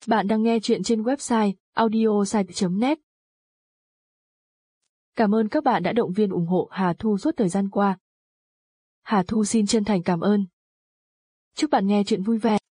Bạn đang nghe chuyện trên website audiosite.net. Cảm ơn các bạn đã động viên ủng hộ Hà Thu suốt thời gian qua. Hà Thu xin chân thành cảm ơn. Chúc bạn nghe chuyện vui vẻ.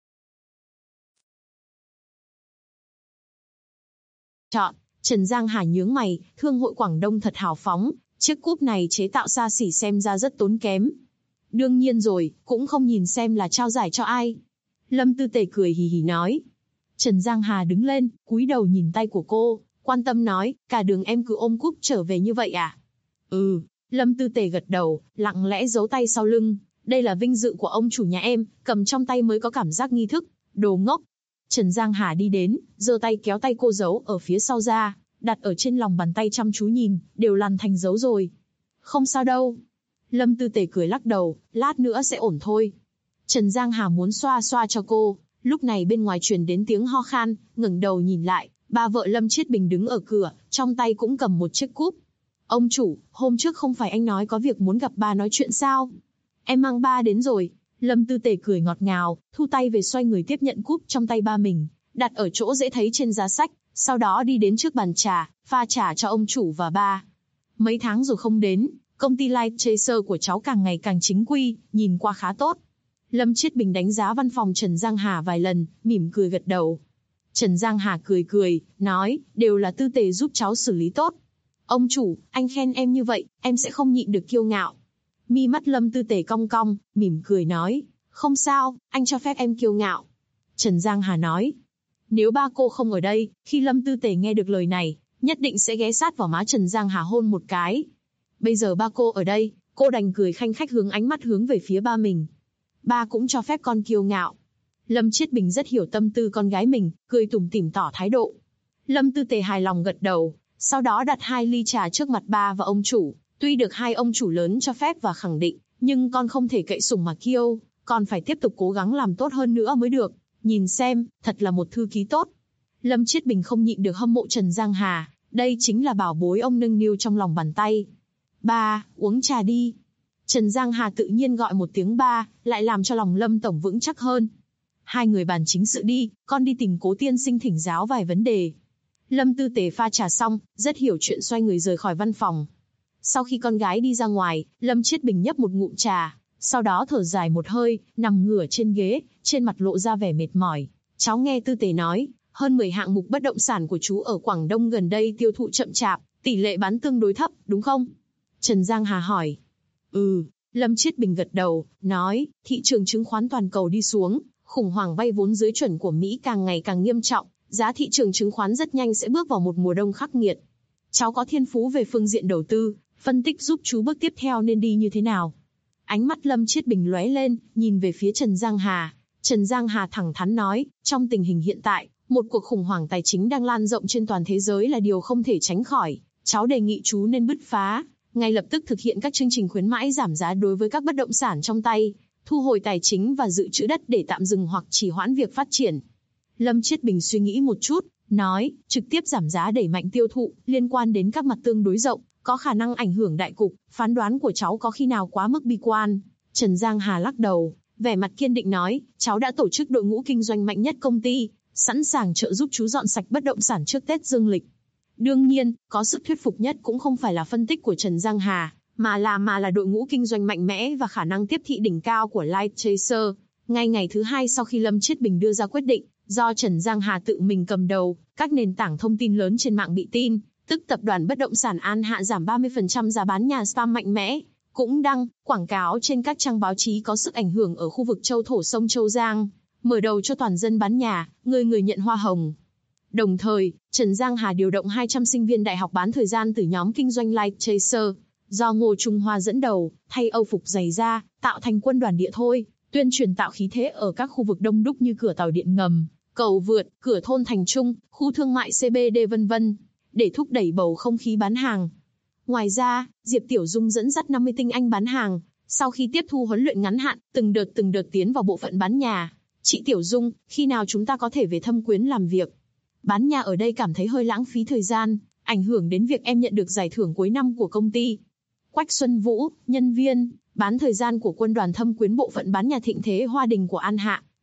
Chọn, Trần Giang Hà nhướng mày, Thương hội Quảng Đông thật hào phóng, chiếc cúp này chế tạo xa xỉ xem ra rất tốn kém. Đương nhiên rồi, cũng không nhìn xem là trao giải cho ai. Lâm Tư Tề cười hì hì nói. Trần Giang Hà đứng lên, cúi đầu nhìn tay của cô, quan tâm nói, cả đường em cứ ôm cúp trở về như vậy à? Ừ, Lâm Tư Tề gật đầu, lặng lẽ giấu tay sau lưng. Đây là vinh dự của ông chủ nhà em, cầm trong tay mới có cảm giác nghi thức, đồ ngốc. Trần Giang Hà đi đến, giơ tay kéo tay cô giấu ở phía sau ra, đặt ở trên lòng bàn tay chăm chú nhìn, đều lằn thành dấu rồi. Không sao đâu. Lâm Tư Tề cười lắc đầu, lát nữa sẽ ổn thôi. Trần Giang Hà muốn xoa xoa cho cô, lúc này bên ngoài truyền đến tiếng ho khan, ngẩng đầu nhìn lại, ba vợ Lâm Chiết Bình đứng ở cửa, trong tay cũng cầm một chiếc cúp. Ông chủ, hôm trước không phải anh nói có việc muốn gặp ba nói chuyện sao? Em mang ba đến rồi. Lâm Tư Tề cười ngọt ngào, thu tay về xoay người tiếp nhận cúp trong tay ba mình, đặt ở chỗ dễ thấy trên giá sách, sau đó đi đến trước bàn trà, pha trà cho ông chủ và ba. Mấy tháng rồi không đến, công ty Light Chaser của cháu càng ngày càng chính quy, nhìn qua khá tốt. Lâm Chiết Bình đánh giá văn phòng Trần Giang Hà vài lần, mỉm cười gật đầu. Trần Giang Hà cười, nói, đều là Tư Tề giúp cháu xử lý tốt. Ông chủ, anh khen em như vậy, em sẽ không nhịn được kiêu ngạo. Mi mắt Lâm Tư Tề cong cong, mỉm cười nói, không sao, anh cho phép em kiêu ngạo. Trần Giang Hà nói, nếu ba cô không ở đây, khi Lâm Tư Tề nghe được lời này, nhất định sẽ ghé sát vào má Trần Giang Hà hôn một cái. Bây giờ ba cô ở đây, cô đành cười khanh khách hướng ánh mắt hướng về phía ba mình. Ba cũng cho phép con kiêu ngạo. Lâm Chiết Bình rất hiểu tâm tư con gái mình, cười tủm tỉm tỏ thái độ. Lâm Tư Tề hài lòng gật đầu, sau đó đặt 2 ly trà trước mặt ba và ông chủ. Tuy được hai ông chủ lớn cho phép và khẳng định, nhưng con không thể cậy sủng mà kiêu, còn phải tiếp tục cố gắng làm tốt hơn nữa mới được. Nhìn xem, thật là một thư ký tốt. Lâm Chiết Bình không nhịn được hâm mộ Trần Giang Hà, đây chính là bảo bối ông nâng niu trong lòng bàn tay. Ba, uống trà đi. Trần Giang Hà tự nhiên gọi một tiếng ba, lại làm cho lòng Lâm Tổng vững chắc hơn. Hai người bàn chính sự đi, con đi tìm Cố tiên sinh thỉnh giáo vài vấn đề. Lâm Tư Tề pha trà xong, rất hiểu chuyện xoay người rời khỏi văn phòng. Sau khi con gái đi ra ngoài, Lâm Chiết Bình nhấp một ngụm trà, sau đó thở dài một hơi, nằm ngửa trên ghế, trên mặt lộ ra vẻ mệt mỏi. Cháu nghe Tư Tề nói, hơn 10 hạng mục bất động sản của chú ở Quảng Đông gần đây tiêu thụ chậm chạp, tỷ lệ bán tương đối thấp, đúng không? Trần Giang Hà hỏi. Ừ, Lâm Chiết Bình gật đầu, nói, thị trường chứng khoán toàn cầu đi xuống, khủng hoảng vay vốn dưới chuẩn của Mỹ càng ngày càng nghiêm trọng, giá thị trường chứng khoán rất nhanh sẽ bước vào một mùa đông khắc nghiệt. Cháu có thiên phú về phương diện đầu tư, phân tích giúp chú bước tiếp theo nên đi như thế nào. Ánh mắt Lâm Chiết Bình lóe lên, nhìn về phía Trần Giang Hà. Trần Giang Hà thẳng thắn nói, trong tình hình hiện tại, một cuộc khủng hoảng tài chính đang lan rộng trên toàn thế giới là điều không thể tránh khỏi. Cháu đề nghị chú nên bứt phá, ngay lập tức thực hiện các chương trình khuyến mãi giảm giá đối với các bất động sản trong tay, thu hồi tài chính và dự trữ đất để tạm dừng hoặc trì hoãn việc phát triển. Lâm Chiết Bình suy nghĩ một chút, nói, trực tiếp giảm giá đẩy mạnh tiêu thụ, liên quan đến các mặt tương đối rộng, có khả năng ảnh hưởng đại cục, phán đoán của cháu có khi nào quá mức bi quan. Trần Giang Hà lắc đầu, vẻ mặt kiên định nói, cháu đã tổ chức đội ngũ kinh doanh mạnh nhất công ty, sẵn sàng trợ giúp chú dọn sạch bất động sản trước Tết Dương lịch. Đương nhiên, có sức thuyết phục nhất cũng không phải là phân tích của Trần Giang Hà, mà là đội ngũ kinh doanh mạnh mẽ và khả năng tiếp thị đỉnh cao của Light Chaser. Ngay ngày thứ 2 sau khi Lâm Chiết Bình đưa ra quyết định, do Trần Giang Hà tự mình cầm đầu, các nền tảng thông tin lớn trên mạng bị tin, tức tập đoàn bất động sản An Hạ giảm 30% giá bán nhà spam mạnh mẽ, cũng đăng quảng cáo trên các trang báo chí có sức ảnh hưởng ở khu vực Châu Thổ sông Châu Giang, mở đầu cho toàn dân bán nhà, người nhận hoa hồng. Đồng thời, Trần Giang Hà điều động 200 sinh viên đại học bán thời gian từ nhóm kinh doanh Light Chaser, do Ngô Trung Hoa dẫn đầu, thay âu phục giày da, tạo thành quân đoàn địa thôi, tuyên truyền tạo khí thế ở các khu vực đông đúc như cửa tàu điện ngầm, cầu vượt, cửa thôn Thành Trung, khu thương mại CBD vân vân, để thúc đẩy bầu không khí bán hàng. Ngoài ra, Diệp Tiểu Dung dẫn dắt 50 tinh anh bán hàng, sau khi tiếp thu huấn luyện ngắn hạn, từng đợt tiến vào bộ phận bán nhà. Chị Tiểu Dung, khi nào chúng ta có thể về Thâm Quyến làm việc? Bán nhà ở đây cảm thấy hơi lãng phí thời gian, ảnh hưởng đến việc em nhận được giải thưởng cuối năm của công ty. Quách Xuân Vũ, nhân viên, bán thời gian của quân đoàn Thâm Quyến bộ phận bán nhà Thịnh Thế Hoa Đình của An Hạ,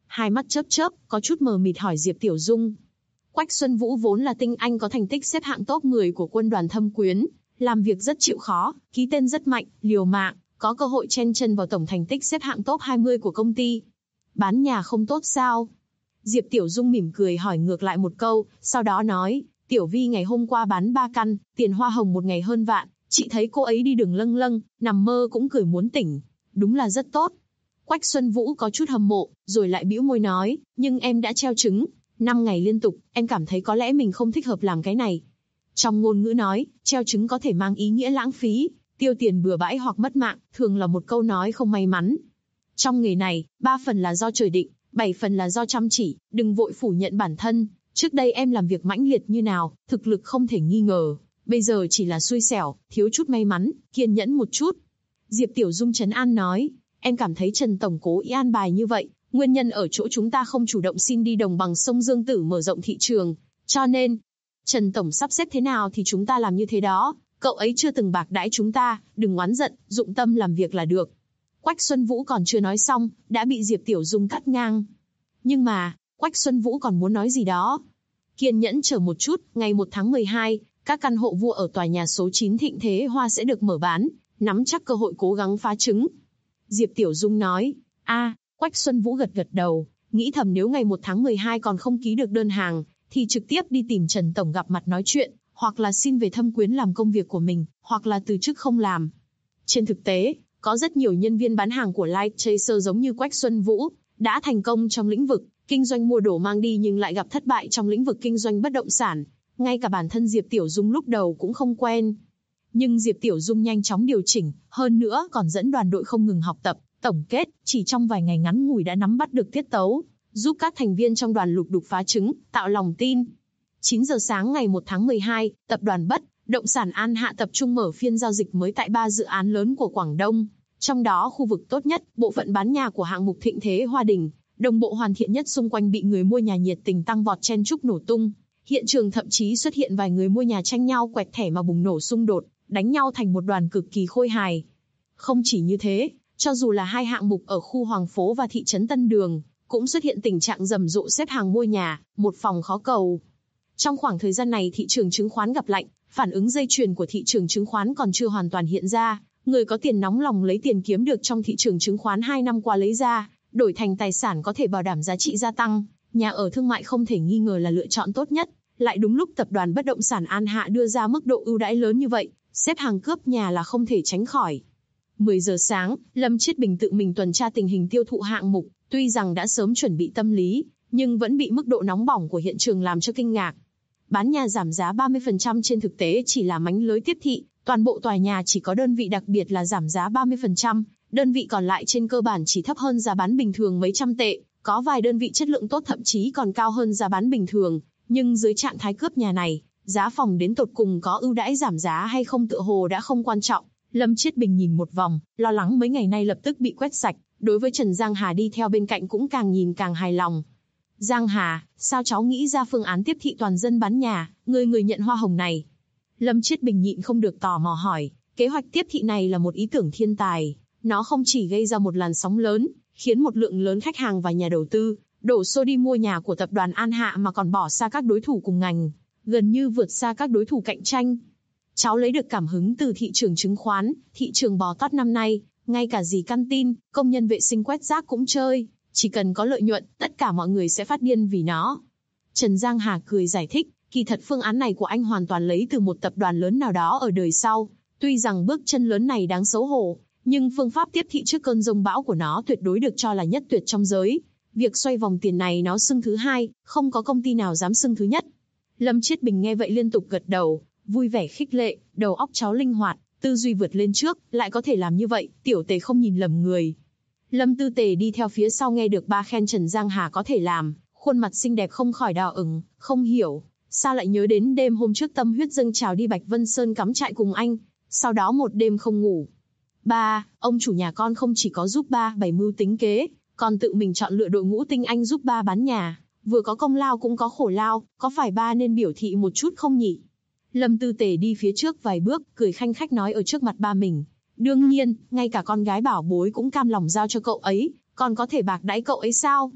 hai mắt chớp chớp, có chút mờ mịt hỏi Diệp Tiểu Dung. Quách Xuân Vũ vốn là tinh anh có thành tích xếp hạng top 10 của quân đoàn Thâm Quyến, làm việc rất chịu khó, ký tên rất mạnh, liều mạng, có cơ hội chen chân vào tổng thành tích xếp hạng top 20 của công ty. Bán nhà không tốt sao? Diệp Tiểu Dung mỉm cười hỏi ngược lại một câu, sau đó nói, Tiểu Vi ngày hôm qua bán 3 căn, tiền hoa hồng một ngày hơn vạn, chị thấy cô ấy đi đường lâng lâng, nằm mơ cũng cười muốn tỉnh. Đúng là rất tốt. Quách Xuân Vũ có chút hâm mộ, rồi lại bĩu môi nói, nhưng em đã treo trứng, 5 ngày liên tục, em cảm thấy có lẽ mình không thích hợp làm cái này. Trong ngôn ngữ nói, treo trứng có thể mang ý nghĩa lãng phí, tiêu tiền bừa bãi hoặc mất mạng, thường là một câu nói không may mắn. Trong nghề này, 3 phần là do trời định, 7 phần là do chăm chỉ, đừng vội phủ nhận bản thân. Trước đây em làm việc mãnh liệt như nào, thực lực không thể nghi ngờ. Bây giờ chỉ là xui xẻo, thiếu chút may mắn, kiên nhẫn một chút. Diệp Tiểu Dung trấn an nói, em cảm thấy Trần Tổng cố ý an bài như vậy, nguyên nhân ở chỗ chúng ta không chủ động xin đi đồng bằng sông Dương Tử mở rộng thị trường. Cho nên, Trần Tổng sắp xếp thế nào thì chúng ta làm như thế đó. Cậu ấy chưa từng bạc đãi chúng ta, đừng oán giận, dụng tâm làm việc là được. Quách Xuân Vũ còn chưa nói xong, đã bị Diệp Tiểu Dung cắt ngang. Nhưng mà, Quách Xuân Vũ còn muốn nói gì đó. Kiên nhẫn chờ một chút, ngày 1 tháng 12, các căn hộ vua ở tòa nhà số 9 Thịnh Thế Hoa sẽ được mở bán, nắm chắc cơ hội cố gắng phá trứng. Diệp Tiểu Dung nói, Quách Xuân Vũ gật gật đầu, nghĩ thầm nếu ngày 1 tháng 12 còn không ký được đơn hàng, thì trực tiếp đi tìm Trần Tổng gặp mặt nói chuyện, hoặc là xin về Thâm Quyến làm công việc của mình, hoặc là từ chức không làm. Trên thực tế, có rất nhiều nhân viên bán hàng của Light Chaser giống như Quách Xuân Vũ, đã thành công trong lĩnh vực kinh doanh mua đồ mang đi nhưng lại gặp thất bại trong lĩnh vực kinh doanh bất động sản. Ngay cả bản thân Diệp Tiểu Dung lúc đầu cũng không quen. Nhưng Diệp Tiểu Dung nhanh chóng điều chỉnh, hơn nữa còn dẫn đoàn đội không ngừng học tập, tổng kết, chỉ trong vài ngày ngắn ngủi đã nắm bắt được tiết tấu, giúp các thành viên trong đoàn lục đục phá trứng, tạo lòng tin. 9 giờ sáng ngày 1 tháng 12, tập đoàn Bất Động sản An Hạ tập trung mở phiên giao dịch mới tại 3 dự án lớn của Quảng Đông. Trong đó khu vực tốt nhất, bộ phận bán nhà của hạng mục Thịnh Thế Hoa Đình, đồng bộ hoàn thiện nhất xung quanh bị người mua nhà nhiệt tình tăng vọt chen chúc nổ tung. Hiện trường thậm chí xuất hiện vài người mua nhà tranh nhau quẹt thẻ mà bùng nổ xung đột, đánh nhau thành một đoàn cực kỳ khôi hài. Không chỉ như thế, cho dù là hai hạng mục ở khu Hoàng Phố và thị trấn Tân Đường, cũng xuất hiện tình trạng rầm rộ xếp hàng mua nhà, một phòng khó cầu. Trong khoảng thời gian này thị trường chứng khoán gặp lạnh, phản ứng dây chuyền của thị trường chứng khoán còn chưa hoàn toàn hiện ra, người có tiền nóng lòng lấy tiền kiếm được trong thị trường chứng khoán 2 năm qua lấy ra, đổi thành tài sản có thể bảo đảm giá trị gia tăng, nhà ở thương mại không thể nghi ngờ là lựa chọn tốt nhất. Lại đúng lúc tập đoàn Bất Động sản An Hạ đưa ra mức độ ưu đãi lớn như vậy, xếp hàng cướp nhà là không thể tránh khỏi. 10 giờ sáng, Lâm Chiết Bình tự mình tuần tra tình hình tiêu thụ hạng mục, tuy rằng đã sớm chuẩn bị tâm lý, nhưng vẫn bị mức độ nóng bỏng của hiện trường làm cho kinh ngạc. Bán nhà giảm giá 30% trên thực tế chỉ là mánh lới tiếp thị, toàn bộ tòa nhà chỉ có đơn vị đặc biệt là giảm giá 30%, đơn vị còn lại trên cơ bản chỉ thấp hơn giá bán bình thường mấy trăm tệ, có vài đơn vị chất lượng tốt thậm chí còn cao hơn giá bán bình thường, nhưng dưới trạng thái cướp nhà này, giá phòng đến tột cùng có ưu đãi giảm giá hay không tựa hồ đã không quan trọng. Lâm Chiết Bình nhìn một vòng, lo lắng mấy ngày nay lập tức bị quét sạch, đối với Trần Giang Hà đi theo bên cạnh cũng càng nhìn càng hài lòng. Giang Hà, sao cháu nghĩ ra phương án tiếp thị toàn dân bán nhà, người nhận hoa hồng này? Lâm Chiết Bình nhịn không được tò mò hỏi, kế hoạch tiếp thị này là một ý tưởng thiên tài, nó không chỉ gây ra một làn sóng lớn, khiến một lượng lớn khách hàng và nhà đầu tư đổ xô đi mua nhà của tập đoàn An Hạ mà còn bỏ xa các đối thủ cùng ngành, gần như vượt xa các đối thủ cạnh tranh. Cháu lấy được cảm hứng từ thị trường chứng khoán, thị trường bò tót năm nay, ngay cả dì căn tin, công nhân vệ sinh quét rác cũng chơi, chỉ cần có lợi nhuận, tất cả mọi người sẽ phát điên vì nó. Trần Giang Hà cười giải thích, kỳ thật phương án này của anh hoàn toàn lấy từ một tập đoàn lớn nào đó ở đời sau, tuy rằng bước chân lớn này đáng xấu hổ, nhưng phương pháp tiếp thị trước cơn giông bão của nó tuyệt đối được cho là nhất tuyệt trong giới. Việc xoay vòng tiền này nó xưng thứ hai, không có công ty nào dám xưng thứ nhất. Lâm Chiết Bình nghe vậy liên tục gật đầu, vui vẻ khích lệ, đầu óc cháu linh hoạt, tư duy vượt lên trước, lại có thể làm như vậy, tiểu Tề không nhìn lầm người. Lâm Tư Tề đi theo phía sau nghe được ba khen Trần Giang Hà có thể làm, khuôn mặt xinh đẹp không khỏi đỏ ửng, không hiểu, sao lại nhớ đến đêm hôm trước tâm huyết dâng trào đi Bạch Vân Sơn cắm trại cùng anh, sau đó một đêm không ngủ. Ba, ông chủ nhà con không chỉ có giúp ba bày mưu tính kế, còn tự mình chọn lựa đội ngũ tinh anh giúp ba bán nhà, vừa có công lao cũng có khổ lao, có phải ba nên biểu thị một chút không nhỉ? Lâm Tư Tề đi phía trước vài bước, cười khanh khách nói ở trước mặt ba mình. Đương nhiên, ngay cả con gái bảo bối cũng cam lòng giao cho cậu ấy, còn có thể bạc đãi cậu ấy sao?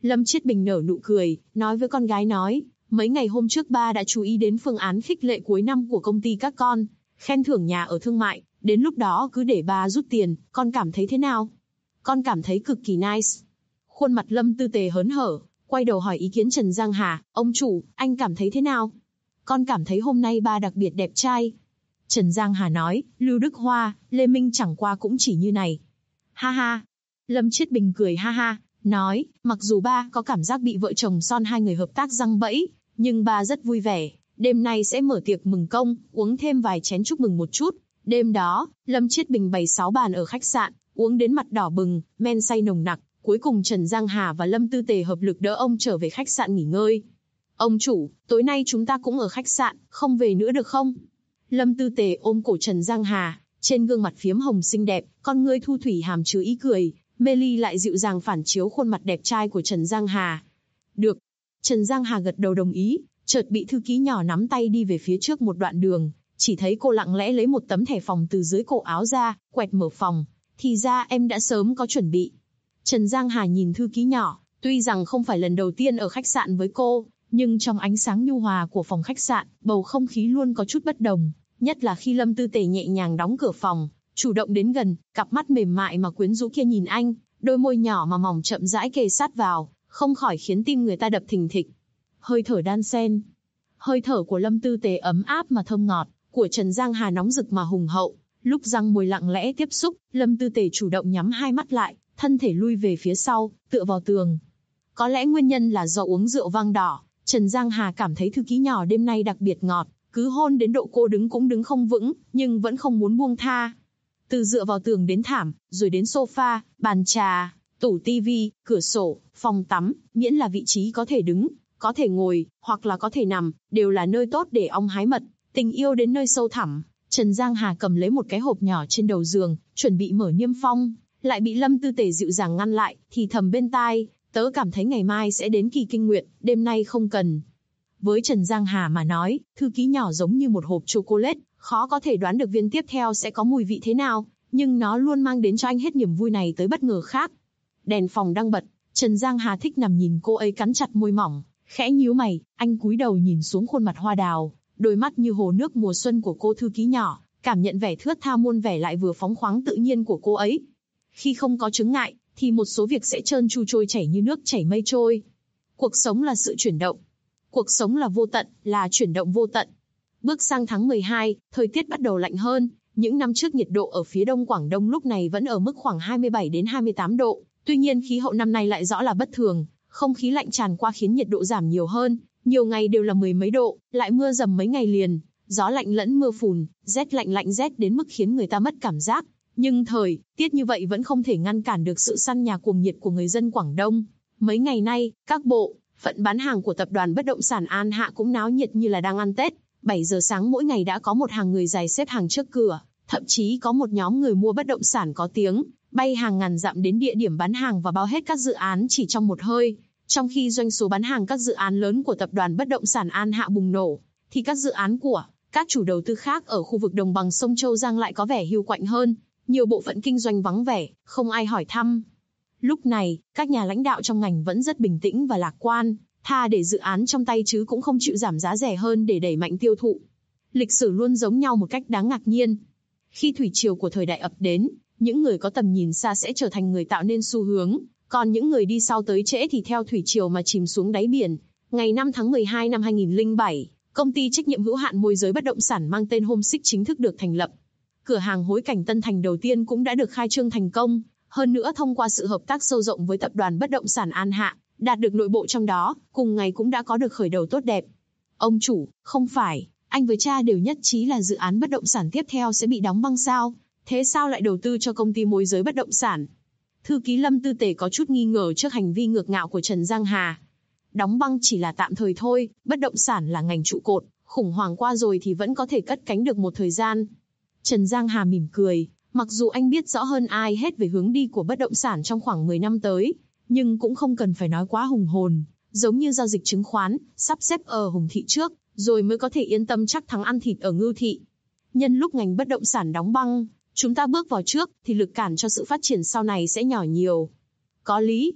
Lâm Chiết Bình nở nụ cười, nói với con gái mấy ngày hôm trước ba đã chú ý đến phương án khích lệ cuối năm của công ty các con, khen thưởng nhà ở thương mại, đến lúc đó cứ để ba rút tiền, con cảm thấy thế nào? Con cảm thấy cực kỳ nice. Khuôn mặt Lâm Tư Tề hớn hở, quay đầu hỏi ý kiến Trần Giang Hà, ông chủ, anh cảm thấy thế nào? Con cảm thấy hôm nay ba đặc biệt đẹp trai. Trần Giang Hà nói, Lưu Đức Hoa, Lê Minh chẳng qua cũng chỉ như này. Ha ha. Lâm Chiết Bình cười ha ha, nói, mặc dù ba có cảm giác bị vợ chồng son hai người hợp tác giăng bẫy, nhưng ba rất vui vẻ, đêm nay sẽ mở tiệc mừng công, uống thêm vài chén chúc mừng một chút. Đêm đó, Lâm Chiết Bình bày 6 bàn ở khách sạn, uống đến mặt đỏ bừng, men say nồng nặc, cuối cùng Trần Giang Hà và Lâm Tư Tề hợp lực đỡ ông trở về khách sạn nghỉ ngơi. Ông chủ, tối nay chúng ta cũng ở khách sạn, không về nữa được không? Lâm Tư Tề ôm cổ Trần Giang Hà, trên gương mặt phiếm hồng xinh đẹp, con ngươi thu thủy hàm chứa ý cười, mê ly lại dịu dàng phản chiếu khuôn mặt đẹp trai của Trần Giang Hà. Được. Trần Giang Hà gật đầu đồng ý, chợt bị thư ký nhỏ nắm tay đi về phía trước một đoạn đường, chỉ thấy cô lặng lẽ lấy một tấm thẻ phòng từ dưới cổ áo ra, quẹt mở phòng. Thì ra em đã sớm có chuẩn bị. Trần Giang Hà nhìn thư ký nhỏ, tuy rằng không phải lần đầu tiên ở khách sạn với cô, nhưng trong ánh sáng nhu hòa của phòng khách sạn, bầu không khí luôn có chút bất đồng, nhất là khi Lâm Tư Tề nhẹ nhàng đóng cửa phòng, chủ động đến gần, cặp mắt mềm mại mà quyến rũ kia nhìn anh, đôi môi nhỏ mà mỏng chậm rãi kề sát vào, không khỏi khiến tim người ta đập thình thịch. Hơi thở đan sen. Hơi thở của Lâm Tư Tề ấm áp mà thơm ngọt, của Trần Giang Hà nóng rực mà hùng hậu. Lúc răng môi lặng lẽ tiếp xúc, Lâm Tư Tề chủ động nhắm hai mắt lại, thân thể lui về phía sau, tựa vào tường. Có lẽ nguyên nhân là do uống rượu vang đỏ, Trần Giang Hà cảm thấy thư ký nhỏ đêm nay đặc biệt ngọt, cứ hôn đến độ cô đứng cũng đứng không vững, nhưng vẫn không muốn buông tha. Từ dựa vào tường đến thảm, rồi đến sofa, bàn trà, tủ tivi, cửa sổ, phòng tắm, miễn là vị trí có thể đứng, có thể ngồi, hoặc là có thể nằm, đều là nơi tốt để ong hái mật. Tình yêu đến nơi sâu thẳm, Trần Giang Hà cầm lấy một cái hộp nhỏ trên đầu giường, chuẩn bị mở niêm phong, lại bị Lâm Tư Tề dịu dàng ngăn lại, thì thầm bên tai, tớ cảm thấy ngày mai sẽ đến kỳ kinh nguyệt, đêm nay không cần. Với Trần Giang Hà mà nói, thư ký nhỏ giống như một hộp chocolate, khó có thể đoán được viên tiếp theo sẽ có mùi vị thế nào, nhưng nó luôn mang đến cho anh hết niềm vui này tới bất ngờ khác. Đèn phòng đang bật, Trần Giang Hà thích nằm nhìn cô ấy cắn chặt môi mỏng, khẽ nhíu mày, anh cúi đầu nhìn xuống khuôn mặt hoa đào, đôi mắt như hồ nước mùa xuân của cô thư ký nhỏ, cảm nhận vẻ thướt tha muôn vẻ lại vừa phóng khoáng tự nhiên của cô ấy. Khi không có chướng ngại, thì một số việc sẽ trơn tru trôi chảy như nước chảy mây trôi. Cuộc sống là sự chuyển động. Cuộc sống là vô tận, là chuyển động vô tận. Bước sang tháng 12, thời tiết bắt đầu lạnh hơn. Những năm trước nhiệt độ ở phía đông Quảng Đông lúc này vẫn ở mức khoảng 27 đến 28 độ. Tuy nhiên khí hậu năm nay lại rõ là bất thường. Không khí lạnh tràn qua khiến nhiệt độ giảm nhiều hơn. Nhiều ngày đều là mười mấy độ, lại mưa dầm mấy ngày liền. Gió lạnh lẫn mưa phùn, rét lạnh rét đến mức khiến người ta mất cảm giác. Nhưng thời tiết như vậy vẫn không thể ngăn cản được sự săn nhà cuồng nhiệt của người dân Quảng Đông. Mấy ngày nay, các bộ phận bán hàng của tập đoàn bất động sản An Hạ cũng náo nhiệt như là đang ăn Tết. 7 giờ sáng mỗi ngày đã có một hàng người dài xếp hàng trước cửa, thậm chí có một nhóm người mua bất động sản có tiếng, bay hàng ngàn dặm đến địa điểm bán hàng và bao hết các dự án chỉ trong một hơi. Trong khi doanh số bán hàng các dự án lớn của tập đoàn bất động sản An Hạ bùng nổ, thì các dự án của các chủ đầu tư khác ở khu vực đồng bằng sông Châu Giang lại có vẻ hiu quạnh hơn. Nhiều bộ phận kinh doanh vắng vẻ, không ai hỏi thăm. Lúc này, các nhà lãnh đạo trong ngành vẫn rất bình tĩnh và lạc quan, thà để dự án trong tay chứ cũng không chịu giảm giá rẻ hơn để đẩy mạnh tiêu thụ. Lịch sử luôn giống nhau một cách đáng ngạc nhiên. Khi thủy triều của thời đại ập đến, những người có tầm nhìn xa sẽ trở thành người tạo nên xu hướng, còn những người đi sau tới trễ thì theo thủy triều mà chìm xuống đáy biển. Ngày 5 tháng 12 năm 2007, công ty trách nhiệm hữu hạn môi giới bất động sản mang tên Homesick chính thức được thành lập. Cửa hàng hối cảnh Tân Thành đầu tiên cũng đã được khai trương thành công, hơn nữa thông qua sự hợp tác sâu rộng với tập đoàn bất động sản An Hạ, đạt được nội bộ trong đó, cùng ngày cũng đã có được khởi đầu tốt đẹp. Ông chủ, không phải, anh với cha đều nhất trí là dự án bất động sản tiếp theo sẽ bị đóng băng sao? Thế sao lại đầu tư cho công ty môi giới bất động sản? Thư ký Lâm Tư Tề có chút nghi ngờ trước hành vi ngược ngạo của Trần Giang Hà. Đóng băng chỉ là tạm thời thôi, bất động sản là ngành trụ cột, khủng hoảng qua rồi thì vẫn có thể cất cánh được một thời gian. Trần Giang Hà mỉm cười, mặc dù anh biết rõ hơn ai hết về hướng đi của bất động sản trong khoảng 10 năm tới, nhưng cũng không cần phải nói quá hùng hồn, giống như giao dịch chứng khoán, sắp xếp ở Hùng Thị trước, rồi mới có thể yên tâm chắc thắng ăn thịt ở Ngưu Thị. Nhân lúc ngành bất động sản đóng băng, chúng ta bước vào trước, thì lực cản cho sự phát triển sau này sẽ nhỏ nhiều. Có lý.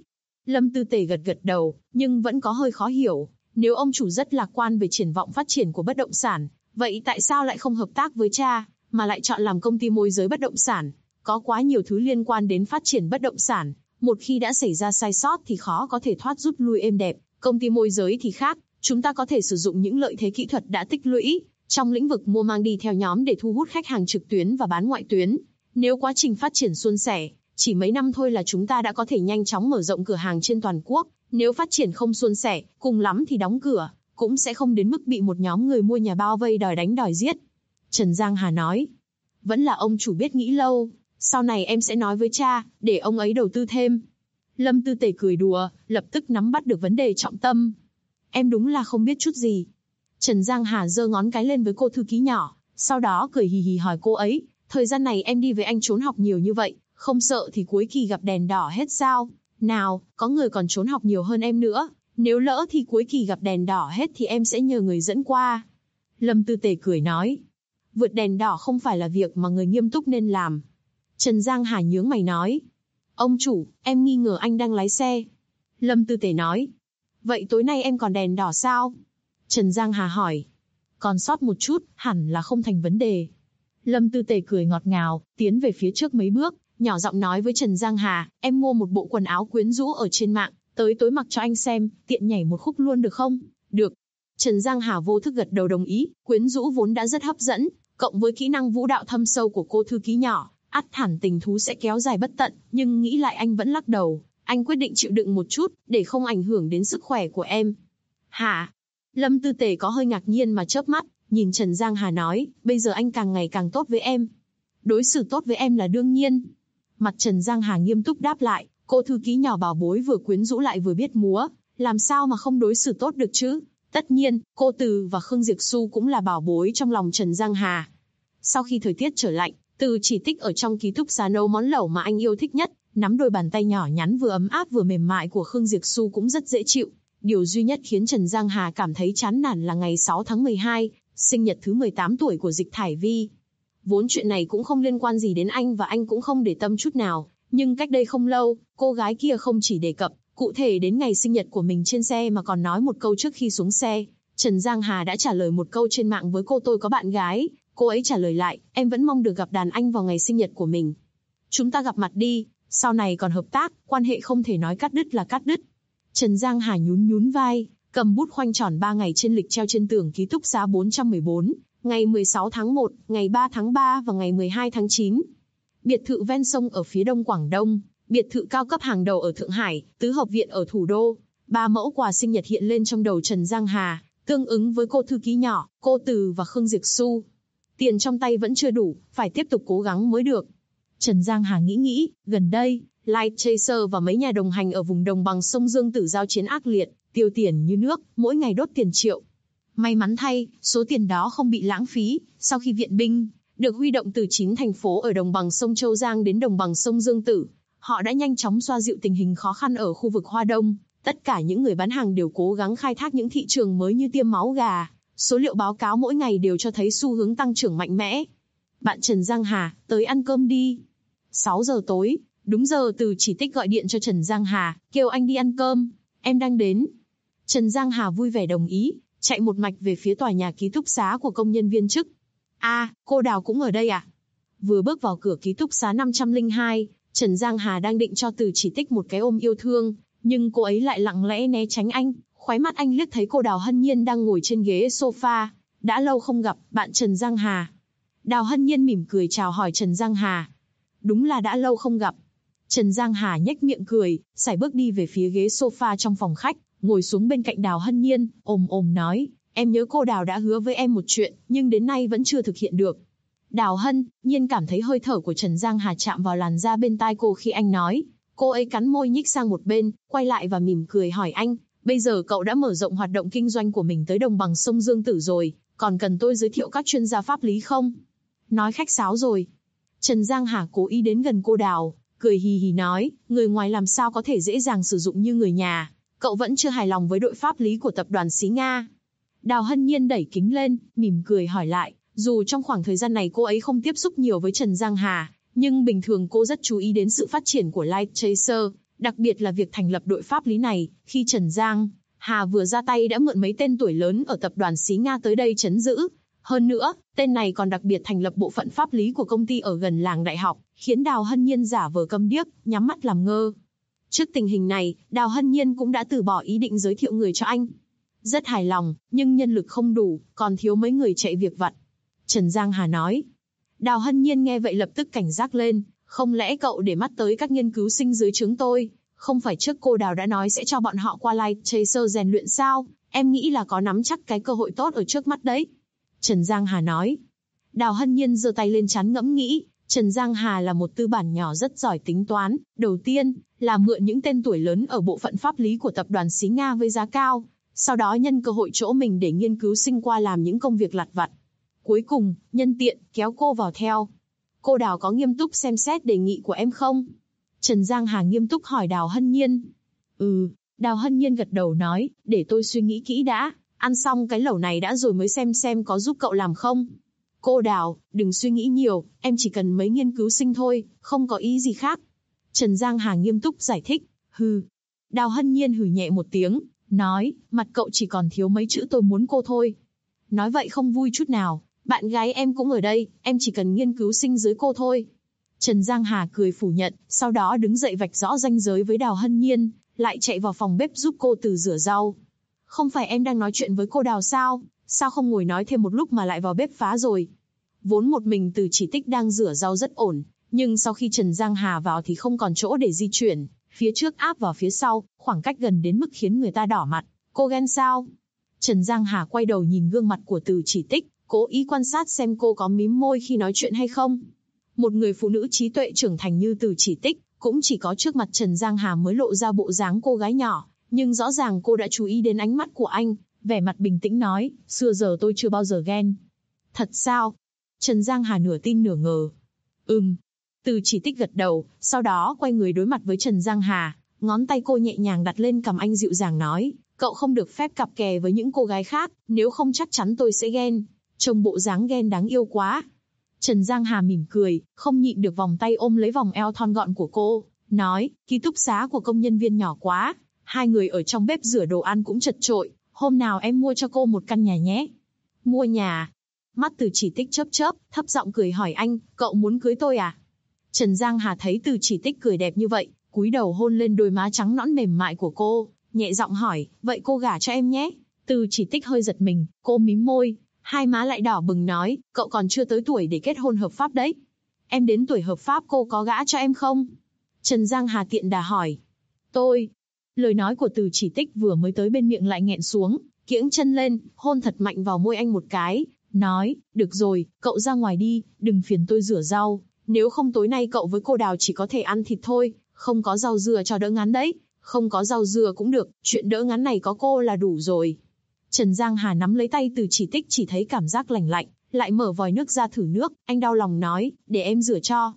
Lâm Tư Tề gật gật đầu, nhưng vẫn có hơi khó hiểu. Nếu ông chủ rất lạc quan về triển vọng phát triển của bất động sản, vậy tại sao lại không hợp tác với cha, mà lại chọn làm công ty môi giới bất động sản? Có quá nhiều thứ liên quan đến phát triển bất động sản. Một khi đã xảy ra sai sót thì khó có thể thoát rút lui êm đẹp. Công ty môi giới thì khác, chúng ta có thể sử dụng những lợi thế kỹ thuật đã tích lũy trong lĩnh vực mua mang đi theo nhóm để thu hút khách hàng trực tuyến và bán ngoại tuyến. Nếu quá trình phát triển suôn sẻ, chỉ mấy năm thôi là chúng ta đã có thể nhanh chóng mở rộng cửa hàng trên toàn quốc. Nếu phát triển không suôn sẻ, cùng lắm thì đóng cửa, cũng sẽ không đến mức bị một nhóm người mua nhà bao vây đòi đánh đòi giết. Trần Giang Hà nói, vẫn là ông chủ biết nghĩ lâu, sau này em sẽ nói với cha, để ông ấy đầu tư thêm. Lâm Tư Tề cười đùa, lập tức nắm bắt được vấn đề trọng tâm. Em đúng là không biết chút gì. Trần Giang Hà giơ ngón cái lên với cô thư ký nhỏ, sau đó cười hì hì hỏi cô ấy, thời gian này em đi với anh trốn học nhiều như vậy, không sợ thì cuối kỳ gặp đèn đỏ hết sao? Nào, có người còn trốn học nhiều hơn em nữa, nếu lỡ thì cuối kỳ gặp đèn đỏ hết thì em sẽ nhờ người dẫn qua. Lâm Tư Tề cười nói, vượt đèn đỏ không phải là việc mà người nghiêm túc nên làm. Trần Giang Hà nhướng mày nói, ông chủ, em nghi ngờ anh đang lái xe. Lâm Tư Tề nói, vậy tối nay em còn đèn đỏ sao? Trần Giang Hà hỏi, còn sót một chút, hẳn là không thành vấn đề. Lâm Tư Tề cười ngọt ngào, tiến về phía trước mấy bước, nhỏ giọng nói với Trần Giang Hà, em mua một bộ quần áo quyến rũ ở trên mạng, tới tối mặc cho anh xem, tiện nhảy một khúc luôn được không? Được. Trần Giang Hà vô thức gật đầu đồng ý, quyến rũ vốn đã rất hấp dẫn, cộng với kỹ năng vũ đạo thâm sâu của cô thư ký nhỏ, ắt hẳn tình thú sẽ kéo dài bất tận, nhưng nghĩ lại anh vẫn lắc đầu, anh quyết định chịu đựng một chút, để không ảnh hưởng đến sức khỏe của em. Hả? Lâm Tư Tề có hơi ngạc nhiên mà chớp mắt, nhìn Trần Giang Hà nói, bây giờ anh càng ngày càng tốt với em. Đối xử tốt với em là đương nhiên. Mặt Trần Giang Hà nghiêm túc đáp lại, cô thư ký nhỏ bảo bối vừa quyến rũ lại vừa biết múa, làm sao mà không đối xử tốt được chứ? Tất nhiên, cô Từ và Khương Diệp Xu cũng là bảo bối trong lòng Trần Giang Hà. Sau khi thời tiết trở lạnh, Từ chỉ tích ở trong ký túc xá nấu món lẩu mà anh yêu thích nhất, nắm đôi bàn tay nhỏ nhắn vừa ấm áp vừa mềm mại của Khương Diệp Xu cũng rất dễ chịu. Điều duy nhất khiến Trần Giang Hà cảm thấy chán nản là ngày 6 tháng 12, sinh nhật thứ 18 tuổi của Dịch Thải Vi. Vốn chuyện này cũng không liên quan gì đến anh và anh cũng không để tâm chút nào, nhưng cách đây không lâu, cô gái kia không chỉ đề cập cụ thể đến ngày sinh nhật của mình trên xe mà còn nói một câu trước khi xuống xe. Trần Giang Hà đã trả lời một câu trên mạng với cô tôi có bạn gái, cô ấy trả lời lại, em vẫn mong được gặp đàn anh vào ngày sinh nhật của mình. Chúng ta gặp mặt đi, sau này còn hợp tác, quan hệ không thể nói cắt đứt là cắt đứt. Trần Giang Hà nhún nhún vai, cầm bút khoanh tròn 3 ngày trên lịch treo trên tường ký túc xá 414, ngày 16 tháng 1, ngày 3 tháng 3 và ngày 12 tháng 9. Biệt thự ven sông ở phía đông Quảng Đông, biệt thự cao cấp hàng đầu ở Thượng Hải, tứ hợp viện ở thủ đô. 3 mẫu quà sinh nhật hiện lên trong đầu Trần Giang Hà, tương ứng với cô thư ký nhỏ, cô Từ và Khương Diệp Xu. Tiền trong tay vẫn chưa đủ, phải tiếp tục cố gắng mới được. Trần Giang Hà nghĩ, gần đây, Light Chaser và mấy nhà đồng hành ở vùng đồng bằng sông Dương Tử giao chiến ác liệt, tiêu tiền như nước, mỗi ngày đốt tiền triệu. May mắn thay, số tiền đó không bị lãng phí, sau khi viện binh được huy động từ 9 thành phố ở đồng bằng sông Châu Giang đến đồng bằng sông Dương Tử, họ đã nhanh chóng xoa dịu tình hình khó khăn ở khu vực Hoa Đông. Tất cả những người bán hàng đều cố gắng khai thác những thị trường mới như tiêm máu gà. Số liệu báo cáo mỗi ngày đều cho thấy xu hướng tăng trưởng mạnh mẽ. Bạn Trần Giang Hà, tới ăn cơm đi. 6 giờ tối, đúng giờ Từ chỉ tích gọi điện cho Trần Giang Hà, kêu anh đi ăn cơm, em đang đến. Trần Giang Hà vui vẻ đồng ý, chạy một mạch về phía tòa nhà ký túc xá của công nhân viên chức. Cô Đào cũng ở đây à? Vừa bước vào cửa ký túc xá 502, Trần Giang Hà đang định cho Từ chỉ tích một cái ôm yêu thương, nhưng cô ấy lại lặng lẽ né tránh anh, khóe mắt anh liếc thấy cô Đào Hân Nhiên đang ngồi trên ghế sofa. Đã lâu không gặp, bạn Trần Giang Hà. Đào Hân Nhiên mỉm cười chào hỏi Trần Giang Hà. Đúng là đã lâu không gặp. Trần Giang Hà nhếch miệng cười, sải bước đi về phía ghế sofa trong phòng khách, ngồi xuống bên cạnh Đào Hân Nhiên, ồm nói, em nhớ cô Đào đã hứa với em một chuyện, nhưng đến nay vẫn chưa thực hiện được. Đào Hân Nhiên cảm thấy hơi thở của Trần Giang Hà chạm vào làn da bên tai cô khi anh nói. Cô ấy cắn môi nhích sang một bên, quay lại và mỉm cười hỏi anh, bây giờ cậu đã mở rộng hoạt động kinh doanh của mình tới đồng bằng sông Dương Tử rồi, còn cần tôi giới thiệu các chuyên gia pháp lý không? Nói khách sáo rồi. Trần Giang Hà cố ý đến gần cô Đào, cười hì hì nói, người ngoài làm sao có thể dễ dàng sử dụng như người nhà, cậu vẫn chưa hài lòng với đội pháp lý của tập đoàn Xí Nga. Đào Hân Nhiên đẩy kính lên, mỉm cười hỏi lại, dù trong khoảng thời gian này cô ấy không tiếp xúc nhiều với Trần Giang Hà, nhưng bình thường cô rất chú ý đến sự phát triển của Light Chaser, Đặc biệt là việc thành lập đội pháp lý này, khi Trần Giang Hà vừa ra tay đã mượn mấy tên tuổi lớn ở tập đoàn xí Nga tới đây trấn giữ. Hơn nữa, tên này còn đặc biệt thành lập bộ phận pháp lý của công ty ở gần làng đại học, khiến Đào Hân Nhiên giả vờ câm điếc, nhắm mắt làm ngơ. Trước tình hình này, Đào Hân Nhiên cũng đã từ bỏ ý định giới thiệu người cho anh. Rất hài lòng, nhưng nhân lực không đủ, còn thiếu mấy người chạy việc vặt. Trần Giang Hà nói. Đào Hân Nhiên nghe vậy lập tức cảnh giác lên, không lẽ cậu để mắt tới các nghiên cứu sinh dưới trướng tôi? Không phải trước cô Đào đã nói sẽ cho bọn họ qua Light Chaser rèn luyện sao? Em nghĩ là có nắm chắc cái cơ hội tốt ở trước mắt đấy. Trần Giang Hà nói. Đào Hân Nhiên giơ tay lên trán ngẫm nghĩ, Trần Giang Hà là một tư bản nhỏ rất giỏi tính toán. Đầu tiên, là mượn những tên tuổi lớn ở bộ phận pháp lý của tập đoàn xí Nga với giá cao. Sau đó nhân cơ hội chỗ mình để nghiên cứu sinh qua làm những công việc lặt vặt. Cuối cùng, nhân tiện, kéo cô vào theo. Cô Đào có nghiêm túc xem xét đề nghị của em không? Trần Giang Hà nghiêm túc hỏi Đào Hân Nhiên. Đào Hân Nhiên gật đầu nói, để tôi suy nghĩ kỹ đã, ăn xong cái lẩu này đã rồi mới xem có giúp cậu làm không. Cô Đào, đừng suy nghĩ nhiều, em chỉ cần mấy nghiên cứu sinh thôi, không có ý gì khác. Trần Giang Hà nghiêm túc giải thích. Đào Hân Nhiên hừ nhẹ một tiếng, nói, mặt cậu chỉ còn thiếu mấy chữ tôi muốn cô thôi. Nói vậy không vui chút nào, bạn gái em cũng ở đây, em chỉ cần nghiên cứu sinh dưới cô thôi. Trần Giang Hà cười phủ nhận, sau đó đứng dậy vạch rõ ranh giới với Đào Hân Nhiên, lại chạy vào phòng bếp giúp cô Từ rửa rau. Không phải em đang nói chuyện với cô Đào sao? Sao không ngồi nói thêm một lúc mà lại vào bếp phá rồi? Vốn một mình Từ Chỉ Tích đang rửa rau rất ổn, nhưng sau khi Trần Giang Hà vào thì không còn chỗ để di chuyển, phía trước áp vào phía sau, khoảng cách gần đến mức khiến người ta đỏ mặt. Cô ghen sao? Trần Giang Hà quay đầu nhìn gương mặt của Từ Chỉ Tích, cố ý quan sát xem cô có mím môi khi nói chuyện hay không. Một người phụ nữ trí tuệ trưởng thành như Từ Chỉ Tích, cũng chỉ có trước mặt Trần Giang Hà mới lộ ra bộ dáng cô gái nhỏ, nhưng rõ ràng cô đã chú ý đến ánh mắt của anh, vẻ mặt bình tĩnh nói, xưa giờ tôi chưa bao giờ ghen. Thật sao? Trần Giang Hà nửa tin nửa ngờ. Từ Chỉ Tích gật đầu, sau đó quay người đối mặt với Trần Giang Hà, ngón tay cô nhẹ nhàng đặt lên cằm anh dịu dàng nói, cậu không được phép cặp kè với những cô gái khác, nếu không chắc chắn tôi sẽ ghen. Trông bộ dáng ghen đáng yêu quá. Trần Giang Hà mỉm cười, không nhịn được vòng tay ôm lấy vòng eo thon gọn của cô, nói, ký túc xá của công nhân viên nhỏ quá, hai người ở trong bếp rửa đồ ăn cũng chật chội, hôm nào em mua cho cô một căn nhà nhé. Mua nhà? Mắt Từ Chỉ Tích chớp chớp, thấp giọng cười hỏi anh, cậu muốn cưới tôi à? Trần Giang Hà thấy Từ Chỉ Tích cười đẹp như vậy, cúi đầu hôn lên đôi má trắng nõn mềm mại của cô, nhẹ giọng hỏi, vậy cô gả cho em nhé? Từ Chỉ Tích hơi giật mình, cô mím môi, hai má lại đỏ bừng nói, cậu còn chưa tới tuổi để kết hôn hợp pháp đấy. Em đến tuổi hợp pháp cô có gả cho em không? Trần Giang Hà tiện đà hỏi. Tôi. Lời nói của Từ Chỉ Tích vừa mới tới bên miệng lại nghẹn xuống, kiễng chân lên, hôn thật mạnh vào môi anh một cái, nói, được rồi, cậu ra ngoài đi, đừng phiền tôi rửa rau, nếu không tối nay cậu với cô Đào chỉ có thể ăn thịt thôi, không có rau dưa cho đỡ ngán đấy, không có rau dưa cũng được, chuyện đỡ ngán này có cô là đủ rồi. Trần Giang Hà nắm lấy tay Từ Chỉ Tích chỉ thấy cảm giác lạnh lạnh, lại mở vòi nước ra thử nước, anh đau lòng nói, để em rửa cho.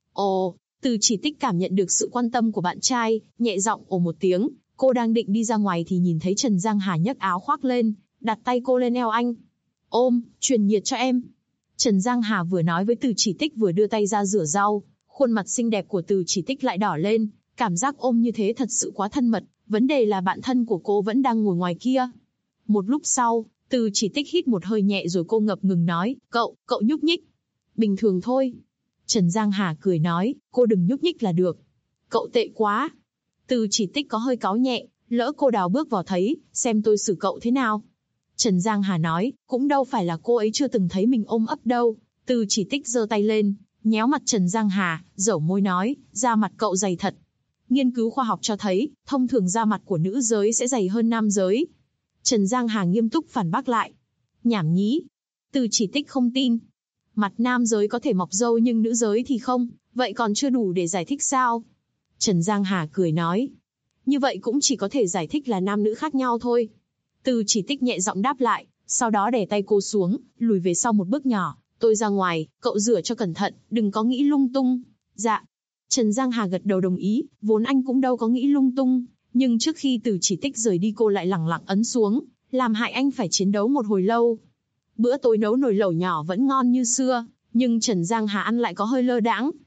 Ồ, Từ Chỉ Tích cảm nhận được sự quan tâm của bạn trai, nhẹ giọng ồ một tiếng, cô đang định đi ra ngoài thì nhìn thấy Trần Giang Hà nhấc áo khoác lên, đặt tay cô lên eo anh. Ôm, truyền nhiệt cho em. Trần Giang Hà vừa nói với Từ Chỉ Tích vừa đưa tay ra rửa rau, khuôn mặt xinh đẹp của Từ Chỉ Tích lại đỏ lên, cảm giác ôm như thế thật sự quá thân mật, vấn đề là bạn thân của cô vẫn đang ngồi ngoài kia. Một lúc sau, Từ Chỉ Tích hít một hơi nhẹ rồi cô ngập ngừng nói, cậu nhúc nhích. Bình thường thôi. Trần Giang Hà cười nói, cô đừng nhúc nhích là được. Cậu tệ quá. Từ Chỉ Tích có hơi cáu nhẹ, lỡ cô Đào bước vào thấy, xem tôi xử cậu thế nào. Trần Giang Hà nói, cũng đâu phải là cô ấy chưa từng thấy mình ôm ấp đâu. Từ Chỉ Tích giơ tay lên, nhéo mặt Trần Giang Hà, dẩu môi nói, da mặt cậu dày thật. Nghiên cứu khoa học cho thấy, thông thường da mặt của nữ giới sẽ dày hơn nam giới. Trần Giang Hà nghiêm túc phản bác lại. Nhảm nhí. Từ Chỉ Tích không tin. Mặt nam giới có thể mọc râu nhưng nữ giới thì không, vậy còn chưa đủ để giải thích sao? Trần Giang Hà cười nói. Như vậy cũng chỉ có thể giải thích là nam nữ khác nhau thôi. Từ Chỉ Tích nhẹ giọng đáp lại, sau đó đè tay cô xuống, lùi về sau một bước nhỏ. Tôi ra ngoài, cậu rửa cho cẩn thận, đừng có nghĩ lung tung. Dạ. Trần Giang Hà gật đầu đồng ý, vốn anh cũng đâu có nghĩ lung tung. Nhưng trước khi Từ Chỉ Tích rời đi cô lại lẳng lặng ấn xuống, làm hại anh phải chiến đấu một hồi lâu. Bữa tối nấu nồi lẩu nhỏ vẫn ngon như xưa, nhưng Trần Giang Hà ăn lại có hơi lơ đãng.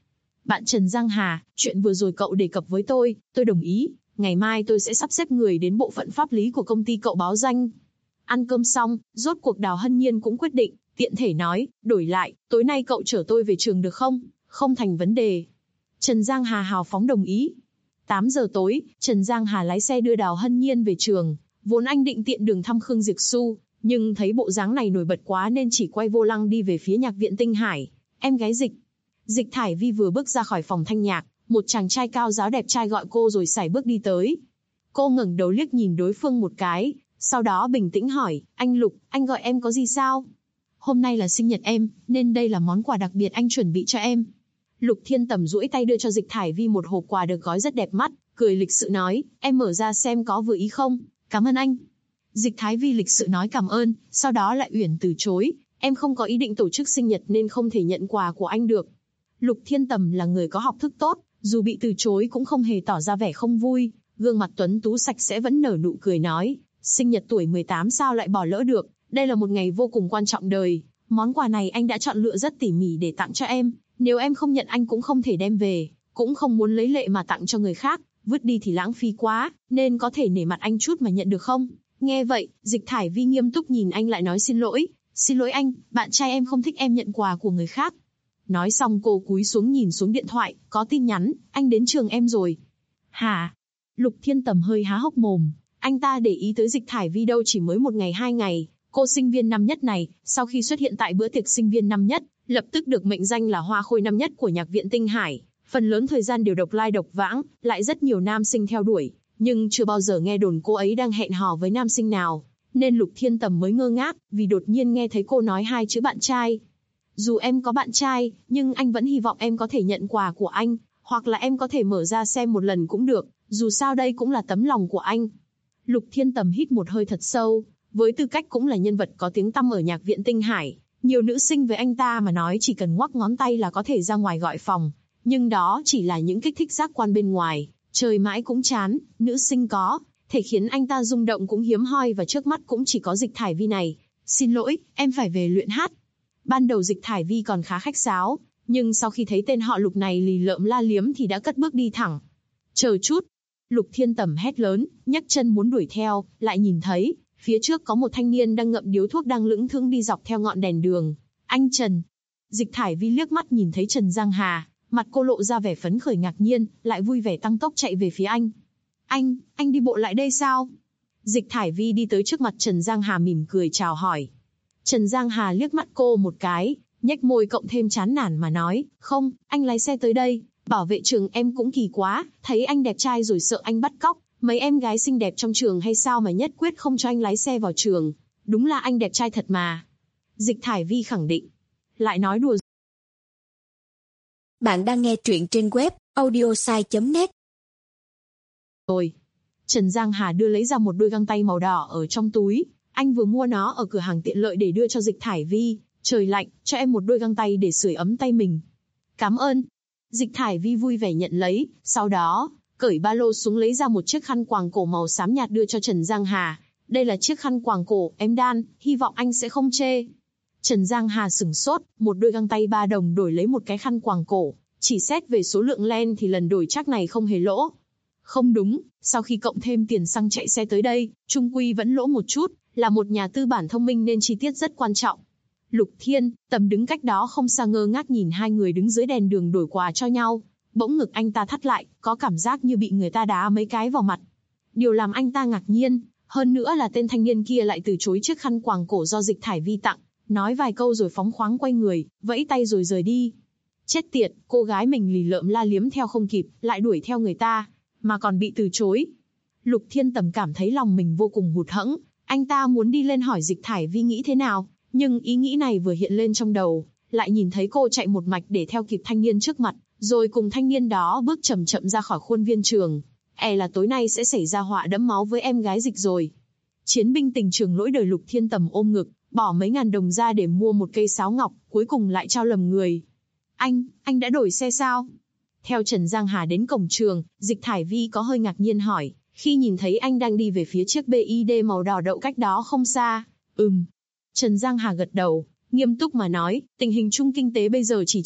Bạn Trần Giang Hà, chuyện vừa rồi cậu đề cập với tôi đồng ý. Ngày mai tôi sẽ sắp xếp người đến bộ phận pháp lý của công ty cậu báo danh. Ăn cơm xong, rốt cuộc Đào Hân Nhiên cũng quyết định, tiện thể nói, đổi lại, tối nay cậu chở tôi về trường được không? Không thành vấn đề. Trần Giang Hà hào phóng đồng ý. 8 giờ tối, Trần Giang Hà lái xe đưa Đào Hân Nhiên về trường. Vốn anh định tiện đường thăm Khương Diệp Xu, nhưng thấy bộ dáng này nổi bật quá nên chỉ quay vô lăng đi về phía nhạc viện Tinh Hải. Em gái Dịch Thải Vi vừa bước ra khỏi phòng thanh nhạc, một chàng trai cao ráo đẹp trai gọi cô rồi sải bước đi tới. Cô ngẩng đầu liếc nhìn đối phương một cái, sau đó bình tĩnh hỏi, anh Lục, anh gọi em có gì sao? Hôm nay là sinh nhật em, nên đây là món quà đặc biệt anh chuẩn bị cho em. Lục Thiên Tầm duỗi tay đưa cho Dịch Thải Vi một hộp quà được gói rất đẹp mắt, cười lịch sự nói, em mở ra xem có vừa ý không? Cảm ơn anh. Dịch Thải Vi lịch sự nói cảm ơn, sau đó lại uyển từ chối, em không có ý định tổ chức sinh nhật nên không thể nhận quà của anh được. Lục Thiên Tầm là người có học thức tốt, dù bị từ chối cũng không hề tỏ ra vẻ không vui, gương mặt tuấn tú sạch sẽ vẫn nở nụ cười nói, sinh nhật tuổi 18 sao lại bỏ lỡ được, đây là một ngày vô cùng quan trọng đời, món quà này anh đã chọn lựa rất tỉ mỉ để tặng cho em, nếu em không nhận anh cũng không thể đem về, cũng không muốn lấy lệ mà tặng cho người khác, vứt đi thì lãng phí quá, nên có thể nể mặt anh chút mà nhận được không? Nghe vậy, Dịch Thải Vi nghiêm túc nhìn anh lại nói xin lỗi anh, bạn trai em không thích em nhận quà của người khác. Nói xong cô cúi xuống nhìn xuống điện thoại, có tin nhắn, anh đến trường em rồi. Hả? Lục Thiên Tầm hơi há hốc mồm, anh ta để ý tới Dịch Thải Vi đâu chỉ mới 1 ngày 2 ngày, cô sinh viên năm nhất này, sau khi xuất hiện tại bữa tiệc sinh viên năm nhất, lập tức được mệnh danh là hoa khôi năm nhất của nhạc viện Tinh Hải, phần lớn thời gian đều độc lai độc vãng, lại rất nhiều nam sinh theo đuổi, nhưng chưa bao giờ nghe đồn cô ấy đang hẹn hò với nam sinh nào, nên Lục Thiên Tầm mới ngơ ngác, vì đột nhiên nghe thấy cô nói 2 chữ bạn trai. Dù em có bạn trai, nhưng anh vẫn hy vọng em có thể nhận quà của anh, hoặc là em có thể mở ra xem một lần cũng được, dù sao đây cũng là tấm lòng của anh. Lục Thiên Tầm hít một hơi thật sâu, với tư cách cũng là nhân vật có tiếng tăm ở nhạc viện Tinh Hải, nhiều nữ sinh với anh ta mà nói chỉ cần ngoắc ngón tay là có thể ra ngoài gọi phòng, nhưng đó chỉ là những kích thích giác quan bên ngoài, chơi mãi cũng chán, nữ sinh có thể khiến anh ta rung động cũng hiếm hoi và trước mắt cũng chỉ có Dịch Thải Vi này. Xin lỗi, em phải về luyện hát. Ban đầu Dịch Thải Vi còn khá khách sáo, nhưng sau khi thấy tên họ Lục này lì lợm la liếm thì đã cất bước đi thẳng. Chờ chút. Lục Thiên Tầm hét lớn, nhấc chân muốn đuổi theo, lại nhìn thấy, phía trước có một thanh niên đang ngậm điếu thuốc đang lững thững đi dọc theo ngọn đèn đường. Anh Trần. Dịch Thải Vi liếc mắt nhìn thấy Trần Giang Hà, mặt cô lộ ra vẻ phấn khởi ngạc nhiên, lại vui vẻ tăng tốc chạy về phía anh. Anh đi bộ lại đây sao? Dịch Thải Vi đi tới trước mặt Trần Giang Hà mỉm cười chào hỏi. Trần Giang Hà liếc mắt cô một cái, nhếch môi cộng thêm chán nản mà nói, không, anh lái xe tới đây, bảo vệ trường em cũng kỳ quá, thấy anh đẹp trai rồi sợ anh bắt cóc, mấy em gái xinh đẹp trong trường hay sao mà nhất quyết không cho anh lái xe vào trường, đúng là anh đẹp trai thật mà. Dịch Thải Vi khẳng định, lại nói đùa. Bạn đang nghe truyện trên web audiosai.net. Rồi, Trần Giang Hà đưa lấy ra một đôi găng tay màu đỏ ở trong túi, anh vừa mua nó ở cửa hàng tiện lợi để đưa cho Dịch Thải Vi, trời lạnh, cho em một đôi găng tay để sưởi ấm tay mình. Cảm ơn. Dịch Thải Vi vui vẻ nhận lấy, sau đó, cởi ba lô xuống lấy ra một chiếc khăn quàng cổ màu xám nhạt đưa cho Trần Giang Hà. Đây là chiếc khăn quàng cổ, em đan, hy vọng anh sẽ không chê. Trần Giang Hà sửng sốt, một đôi găng tay 3 đồng đổi lấy một cái khăn quàng cổ, chỉ xét về số lượng len thì lần đổi chắc này không hề lỗ. Không đúng, sau khi cộng thêm tiền xăng chạy xe tới đây, chung quy vẫn lỗ một chút, là một nhà tư bản thông minh nên chi tiết rất quan trọng. Lục Thiên Tầm đứng cách đó không xa ngơ ngác nhìn hai người đứng dưới đèn đường đổi quà cho nhau, bỗng ngực anh ta thắt lại, có cảm giác như bị người ta đá mấy cái vào mặt. Điều làm anh ta ngạc nhiên, hơn nữa là tên thanh niên kia lại từ chối chiếc khăn quàng cổ do Dịch Thải Vi tặng, nói vài câu rồi phóng khoáng quay người, vẫy tay rồi rời đi. Chết tiệt, cô gái mình lì lợm la liếm theo không kịp, lại đuổi theo người ta, mà còn bị từ chối. Lục Thiên Tầm cảm thấy lòng mình vô cùng hụt hẫng, anh ta muốn đi lên hỏi Dịch Thải Vi nghĩ thế nào, nhưng ý nghĩ này vừa hiện lên trong đầu, lại nhìn thấy cô chạy một mạch để theo kịp thanh niên trước mặt, rồi cùng thanh niên đó bước chậm chậm ra khỏi khuôn viên trường. Là tối nay sẽ xảy ra họa đẫm máu với em gái Dịch rồi. Chiến binh tình trường lỗi đời. Lục Thiên Tầm ôm ngực, bỏ mấy ngàn đồng ra để mua một cây sáo ngọc, cuối cùng lại trao lầm người. Anh đã đổi xe sao? Theo Trần Giang Hà đến cổng trường, Dịch Thải Vi có hơi ngạc nhiên hỏi, khi nhìn thấy anh đang đi về phía chiếc BID màu đỏ đậu cách đó không xa. Trần Giang Hà gật đầu, nghiêm túc mà nói, tình hình chung kinh tế bây giờ trì trệ,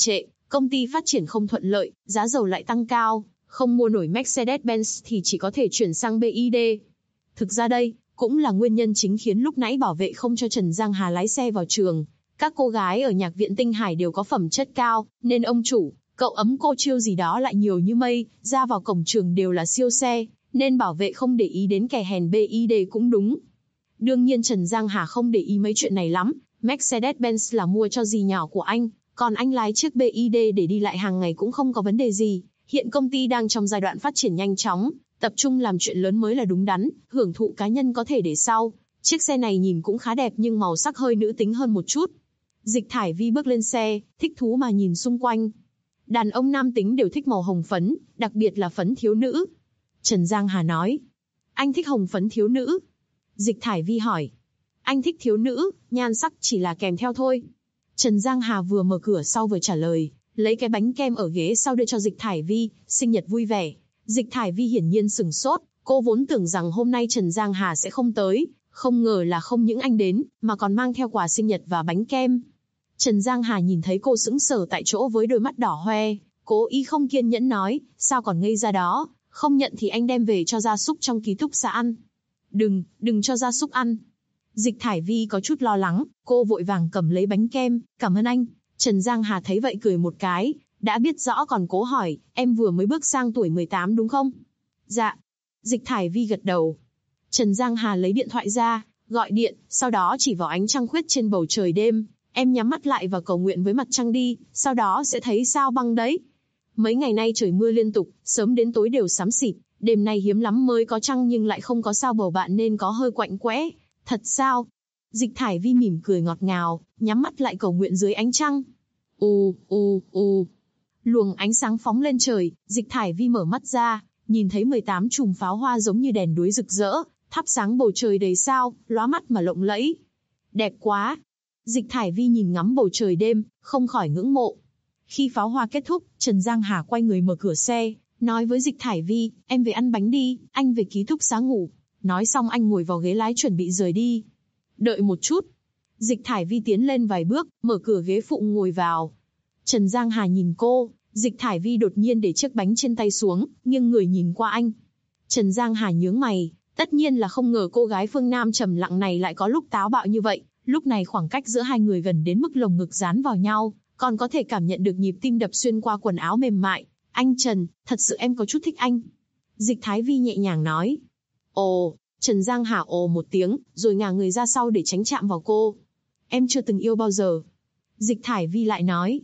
Công ty phát triển không thuận lợi, giá dầu lại tăng cao, không mua nổi Mercedes-Benz thì chỉ có thể chuyển sang BYD. Thực ra đây, cũng là nguyên nhân chính khiến lúc nãy bảo vệ không cho Trần Giang Hà lái xe vào trường. Các cô gái ở nhạc viện Tinh Hải đều có phẩm chất cao, nên ông chủ, cậu ấm cô chiêu gì đó lại nhiều như mây, ra vào cổng trường đều là siêu xe, nên bảo vệ không để ý đến kẻ hèn BYD cũng đúng. Đương nhiên Trần Giang Hà không để ý mấy chuyện này lắm, Mercedes-Benz là mua cho dì nhỏ của anh, còn anh lái chiếc BYD để đi lại hàng ngày cũng không có vấn đề gì. Hiện công ty đang trong giai đoạn phát triển nhanh chóng, tập trung làm chuyện lớn mới là đúng đắn, hưởng thụ cá nhân có thể để sau. Chiếc xe này nhìn cũng khá đẹp nhưng màu sắc hơi nữ tính hơn một chút. Dịch Thải Vi bước lên xe, thích thú mà nhìn xung quanh. Đàn ông nam tính đều thích màu hồng phấn, đặc biệt là phấn thiếu nữ. Trần Giang Hà nói, anh thích hồng phấn thiếu nữ. Dịch Thải Vi hỏi, anh thích thiếu nữ, nhan sắc chỉ là kèm theo thôi. Trần Giang Hà vừa mở cửa sau vừa trả lời, lấy cái bánh kem ở ghế sau đưa cho Dịch Thải Vi, sinh nhật vui vẻ. Dịch Thải Vi hiển nhiên sửng sốt, cô vốn tưởng rằng hôm nay Trần Giang Hà sẽ không tới, không ngờ là không những anh đến, mà còn mang theo quà sinh nhật và bánh kem. Trần Giang Hà nhìn thấy cô sững sờ tại chỗ với đôi mắt đỏ hoe, cố ý không kiên nhẫn nói, sao còn ngây ra đó, không nhận thì anh đem về cho gia súc trong ký túc xá ăn. Đừng cho gia súc ăn. Dịch Thải Vi có chút lo lắng, cô vội vàng cầm lấy bánh kem, cảm ơn anh. Trần Giang Hà thấy vậy cười một cái, đã biết rõ còn cố hỏi, em vừa mới bước sang tuổi 18 đúng không? Dạ. Dịch Thải Vi gật đầu. Trần Giang Hà lấy điện thoại ra, gọi điện, sau đó chỉ vào ánh trăng khuyết trên bầu trời đêm. Em nhắm mắt lại và cầu nguyện với mặt trăng đi, sau đó sẽ thấy sao băng đấy. Mấy ngày nay trời mưa liên tục, sớm đến tối đều xám xịt, đêm nay hiếm lắm mới có trăng nhưng lại không có sao bầu bạn nên có hơi quạnh quẽ. Thật sao? Dịch Thải Vi mỉm cười ngọt ngào, nhắm mắt lại cầu nguyện dưới ánh trăng. Luồng ánh sáng phóng lên trời, Dịch Thải Vi mở mắt ra, nhìn thấy 18 chùm pháo hoa giống như đèn đuối rực rỡ, thắp sáng bầu trời đầy sao, lóa mắt mà lộng lẫy. Đẹp quá! Dịch Thải Vi nhìn ngắm bầu trời đêm, không khỏi ngưỡng mộ. Khi pháo hoa kết thúc, Trần Giang Hà quay người mở cửa xe, nói với Dịch Thải Vi, em về ăn bánh đi, anh về ký túc xá ngủ. Nói xong anh ngồi vào ghế lái chuẩn bị rời đi. Đợi một chút. Dịch Thải Vi tiến lên vài bước, mở cửa ghế phụ ngồi vào. Trần Giang Hà nhìn cô, Dịch Thải Vi đột nhiên để chiếc bánh trên tay xuống, nghiêng người nhìn qua anh. Trần Giang Hà nhướng mày, tất nhiên là không ngờ cô gái phương Nam trầm lặng này lại có lúc táo bạo như vậy. Lúc này khoảng cách giữa hai người gần đến mức lồng ngực dán vào nhau, còn có thể cảm nhận được nhịp tim đập xuyên qua quần áo mềm mại. Anh Trần, thật sự em có chút thích anh. Dịch Thải Vi nhẹ nhàng nói. Ồ, Trần Giang Hà ồ một tiếng, rồi ngả người ra sau để tránh chạm vào cô. Em chưa từng yêu bao giờ. Dịch Thải Vi lại nói.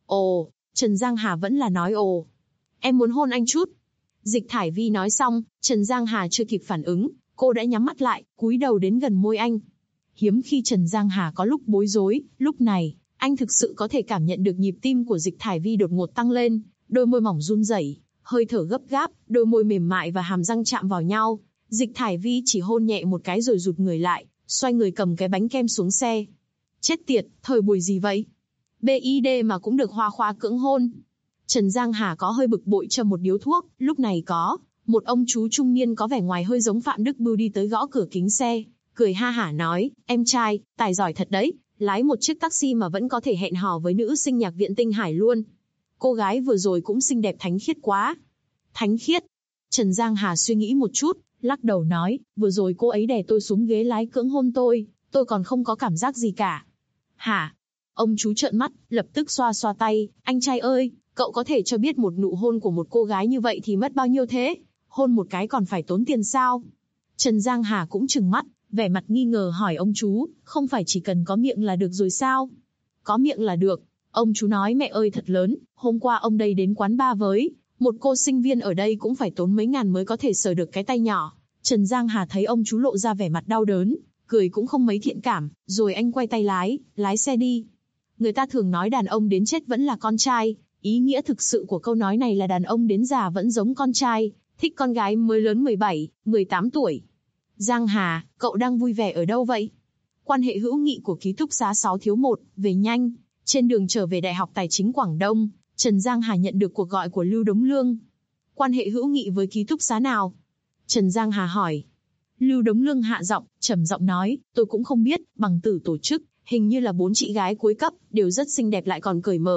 Ồ, Trần Giang Hà vẫn là nói ồ. Em muốn hôn anh chút. Dịch Thải Vi nói xong, Trần Giang Hà chưa kịp phản ứng, cô đã nhắm mắt lại, cúi đầu đến gần môi anh. Hiếm khi Trần Giang Hà có lúc bối rối, lúc này, anh thực sự có thể cảm nhận được nhịp tim của Dịch Thải Vi đột ngột tăng lên, đôi môi mỏng run rẩy, hơi thở gấp gáp, đôi môi mềm mại và hàm răng chạm vào nhau. Dịch Thải Vi chỉ hôn nhẹ một cái rồi rụt người lại, xoay người cầm cái bánh kem xuống xe. Chết tiệt, thời buổi gì vậy? BYD mà cũng được hoa khóa cưỡng hôn. Trần Giang Hà có hơi bực bội châm một điếu thuốc, lúc này có một ông chú trung niên có vẻ ngoài hơi giống Phạm Đức Bưu đi tới gõ cửa kính xe, cười ha hả nói, em trai, tài giỏi thật đấy, lái một chiếc taxi mà vẫn có thể hẹn hò với nữ sinh nhạc viện Tinh Hải luôn. Cô gái vừa rồi cũng xinh đẹp thánh khiết quá. Thánh khiết? Trần Giang Hà suy nghĩ một chút, lắc đầu nói, vừa rồi cô ấy đè tôi xuống ghế lái cưỡng hôn tôi còn không có cảm giác gì cả. Hả? Ông chú trợn mắt, lập tức xoa xoa tay, anh trai ơi, cậu có thể cho biết một nụ hôn của một cô gái như vậy thì mất bao nhiêu thế? Hôn một cái còn phải tốn tiền sao? Trần Giang Hà cũng trừng mắt, vẻ mặt nghi ngờ hỏi ông chú, không phải chỉ cần có miệng là được rồi sao? Có miệng là được. Ông chú nói mẹ ơi thật lớn, hôm qua ông đây đến quán bar với một cô sinh viên ở đây cũng phải tốn mấy ngàn mới có thể sờ được cái tay nhỏ. Trần Giang Hà thấy ông chú lộ ra vẻ mặt đau đớn, cười cũng không mấy thiện cảm, rồi anh quay tay lái xe đi. Người ta thường nói đàn ông đến chết vẫn là con trai, ý nghĩa thực sự của câu nói này là đàn ông đến già vẫn giống con trai, thích con gái mới lớn 17, 18 tuổi. Giang Hà, cậu đang vui vẻ ở đâu vậy? Quan hệ hữu nghị của ký túc xá 6-1, về nhanh. Trên đường trở về Đại học Tài chính Quảng Đông, Trần Giang Hà nhận được cuộc gọi của Lưu Đống Lương. Quan hệ hữu nghị với ký túc xá nào? Trần Giang Hà hỏi. Lưu Đống Lương hạ giọng, trầm giọng nói, tôi cũng không biết, bằng tử tổ chức, hình như là 4 chị gái cuối cấp, đều rất xinh đẹp lại còn cởi mở.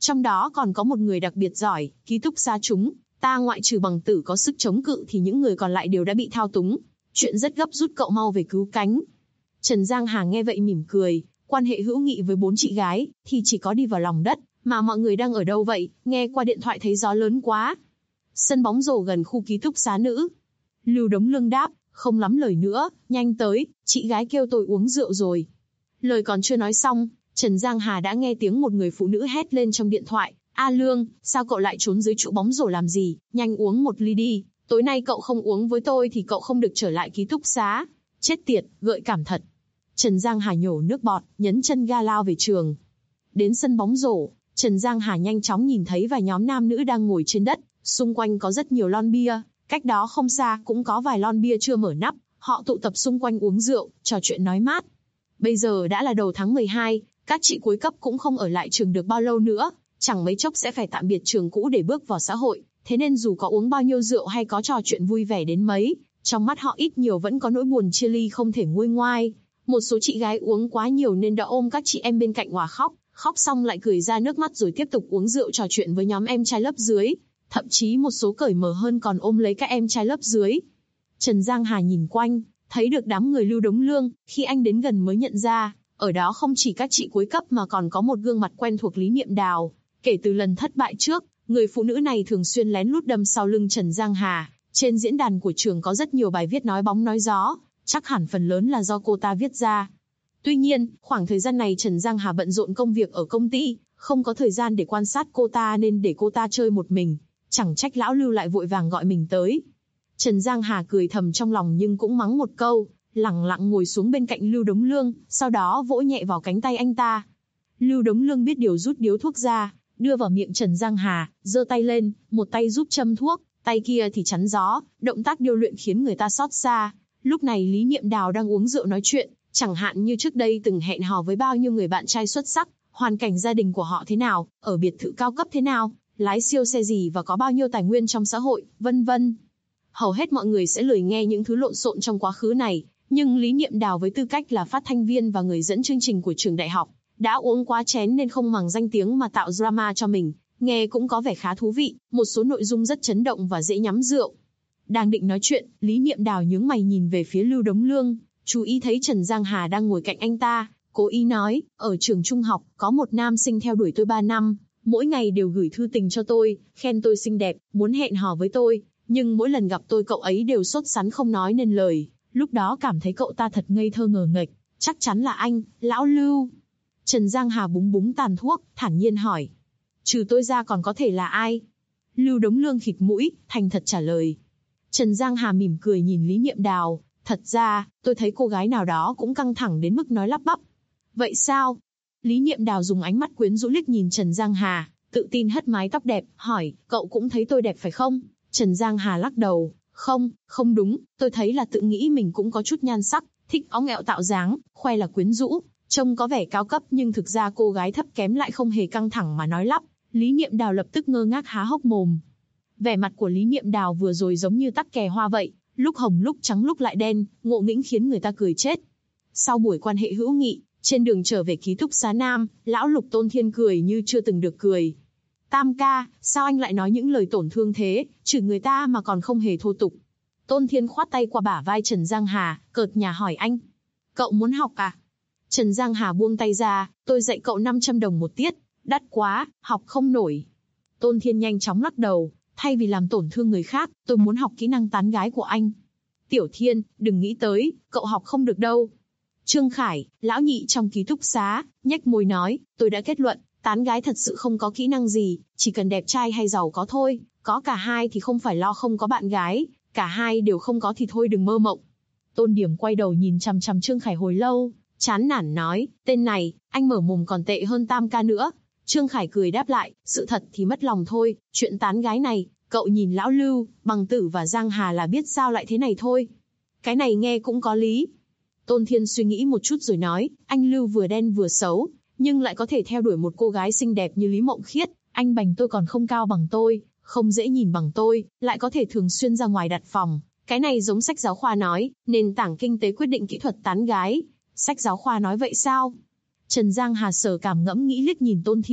Trong đó còn có một người đặc biệt giỏi, ký túc xá chúng, ta ngoại trừ Bằng Tử có sức chống cự thì những người còn lại đều đã bị thao túng. Chuyện rất gấp rút, cậu mau về cứu cánh. Trần Giang Hà nghe vậy mỉm cười, quan hệ hữu nghị với 4 chị gái thì chỉ có đi vào lòng đất, mà mọi người đang ở đâu vậy? Nghe qua điện thoại thấy gió lớn quá. Sân bóng rổ gần khu ký túc xá nữ. Lưu Đống Lương đáp, không lắm lời nữa, nhanh tới, chị gái kêu tôi uống rượu rồi. Lời còn chưa nói xong, Trần Giang Hà đã nghe tiếng một người phụ nữ hét lên trong điện thoại, A Lương, sao cậu lại trốn dưới trụ bóng rổ làm gì, nhanh uống một ly đi, tối nay cậu không uống với tôi thì cậu không được trở lại ký túc xá. Chết tiệt, gợi cảm thật. Trần Giang Hà nhổ nước bọt, nhấn chân ga lao về trường. Đến sân bóng rổ, Trần Giang Hà nhanh chóng nhìn thấy vài nhóm nam nữ đang ngồi trên đất, xung quanh có rất nhiều lon bia, cách đó không xa cũng có vài lon bia chưa mở nắp, họ tụ tập xung quanh uống rượu, trò chuyện nói mát. Bây giờ đã là đầu tháng 12, các chị cuối cấp cũng không ở lại trường được bao lâu nữa, chẳng mấy chốc sẽ phải tạm biệt trường cũ để bước vào xã hội, thế nên dù có uống bao nhiêu rượu hay có trò chuyện vui vẻ đến mấy, trong mắt họ ít nhiều vẫn có nỗi buồn chia ly không thể nguôi ngoai. Một số chị gái uống quá nhiều nên đã ôm các chị em bên cạnh òa khóc, khóc xong lại cười ra nước mắt rồi tiếp tục uống rượu trò chuyện với nhóm em trai lớp dưới. Thậm chí một số cởi mở hơn còn ôm lấy các em trai lớp dưới. Trần Giang Hà nhìn quanh, thấy được đám người Lưu Đống Lương, khi anh đến gần mới nhận ra, ở đó không chỉ các chị cuối cấp mà còn có một gương mặt quen thuộc, Lý Niệm Đào. Kể từ lần thất bại trước, người phụ nữ này thường xuyên lén lút đâm sau lưng Trần Giang Hà. Trên diễn đàn của trường có rất nhiều bài viết nói bóng nói gió, chắc hẳn phần lớn là do cô ta viết ra. Tuy nhiên, khoảng thời gian này Trần Giang Hà bận rộn công việc ở công ty, không có thời gian để quan sát cô ta nên để cô ta chơi một mình. Chẳng trách lão Lưu lại vội vàng gọi mình tới. Trần Giang Hà cười thầm trong lòng nhưng cũng mắng một câu, lẳng lặng ngồi xuống bên cạnh Lưu Đống Lương, sau đó vỗ nhẹ vào cánh tay anh ta. Lưu Đống Lương biết điều rút điếu thuốc ra, đưa vào miệng Trần Giang Hà, giơ tay lên, một tay giúp châm thuốc, tay kia thì chắn gió, động tác điêu luyện khiến người ta xót xa. Lúc này Lý Niệm Đào đang uống rượu nói chuyện, chẳng hạn như trước đây từng hẹn hò với bao nhiêu người bạn trai xuất sắc, hoàn cảnh gia đình của họ thế nào, ở biệt thự cao cấp thế nào, lái siêu xe gì và có bao nhiêu tài nguyên trong xã hội, vân vân. Hầu hết mọi người sẽ lười nghe những thứ lộn xộn trong quá khứ này, nhưng Lý Niệm Đào với tư cách là phát thanh viên và người dẫn chương trình của trường đại học, đã uống quá chén nên không màng danh tiếng mà tạo drama cho mình, nghe cũng có vẻ khá thú vị, một số nội dung rất chấn động và dễ nhắm rượu. Đang định nói chuyện, Lý Niệm Đào nhướng mày nhìn về phía Lưu Đống Lương, chú ý thấy Trần Giang Hà đang ngồi cạnh anh ta, cố ý nói, ở trường trung học, có một nam sinh theo đuổi tôi 3 năm, mỗi ngày đều gửi thư tình cho tôi, khen tôi xinh đẹp, muốn hẹn hò với tôi, nhưng mỗi lần gặp tôi cậu ấy đều sốt sắng không nói nên lời, lúc đó cảm thấy cậu ta thật ngây thơ ngờ nghệch, chắc chắn là anh, lão Lưu. Trần Giang Hà búng búng tàn thuốc, thản nhiên hỏi, trừ tôi ra còn có thể là ai? Lưu Đống Lương khịt mũi, thành thật trả lời. Trần Giang Hà mỉm cười nhìn Lý Niệm Đào, thật ra, tôi thấy cô gái nào đó cũng căng thẳng đến mức nói lắp bắp. Vậy sao? Lý Niệm Đào dùng ánh mắt quyến rũ liếc nhìn Trần Giang Hà, tự tin hất mái tóc đẹp, hỏi, cậu cũng thấy tôi đẹp phải không? Trần Giang Hà lắc đầu, không đúng, tôi thấy là tự nghĩ mình cũng có chút nhan sắc, thích óng ẹo tạo dáng, khoe là quyến rũ, trông có vẻ cao cấp nhưng thực ra cô gái thấp kém lại không hề căng thẳng mà nói lắp. Lý Niệm Đào lập tức ngơ ngác há hốc mồm. Vẻ mặt của Lý Niệm Đào vừa rồi giống như tắc kè hoa vậy, lúc hồng lúc trắng lúc lại đen, ngộ nghĩnh khiến người ta cười chết. Sau buổi quan hệ hữu nghị, trên đường trở về ký túc xá nam, lão Lục Tôn Thiên cười như chưa từng được cười. Tam ca, sao anh lại nói những lời tổn thương thế, chửi người ta mà còn không hề thô tục. Tôn Thiên khoát tay qua bả vai Trần Giang Hà, cợt nhả hỏi anh. Cậu muốn học à? Trần Giang Hà buông tay ra, tôi dạy cậu 500 đồng một tiết, đắt quá, học không nổi. Tôn Thiên nhanh chóng lắc đầu, thay vì làm tổn thương người khác, tôi muốn học kỹ năng tán gái của anh. Tiểu Thiên, đừng nghĩ tới, cậu học không được đâu. Trương Khải, lão nhị trong ký túc xá, nhếch môi nói, tôi đã kết luận, tán gái thật sự không có kỹ năng gì, chỉ cần đẹp trai hay giàu có thôi, có cả hai thì không phải lo không có bạn gái, cả hai đều không có thì thôi đừng mơ mộng. Tôn Điểm quay đầu nhìn chằm chằm Trương Khải hồi lâu, chán nản nói, tên này, anh mở mồm còn tệ hơn Tam ca nữa. Trương Khải cười đáp lại, sự thật thì mất lòng thôi, chuyện tán gái này, cậu nhìn lão Lưu, Bằng Tử và Giang Hà là biết sao lại thế này thôi. Cái này nghe cũng có lý. Tôn Thiên suy nghĩ một chút rồi nói, anh Lưu vừa đen vừa xấu, nhưng lại có thể theo đuổi một cô gái xinh đẹp như Lý Mộng Khiết, anh bành tôi còn không cao bằng tôi, không dễ nhìn bằng tôi, lại có thể thường xuyên ra ngoài đặt phòng. Cái này giống sách giáo khoa nói, nền tảng kinh tế quyết định kỹ thuật tán gái. Sách giáo khoa nói vậy sao? Trần Giang Hà sở cảm ngẫm nghĩ liếc nhìn Tôn Thiên,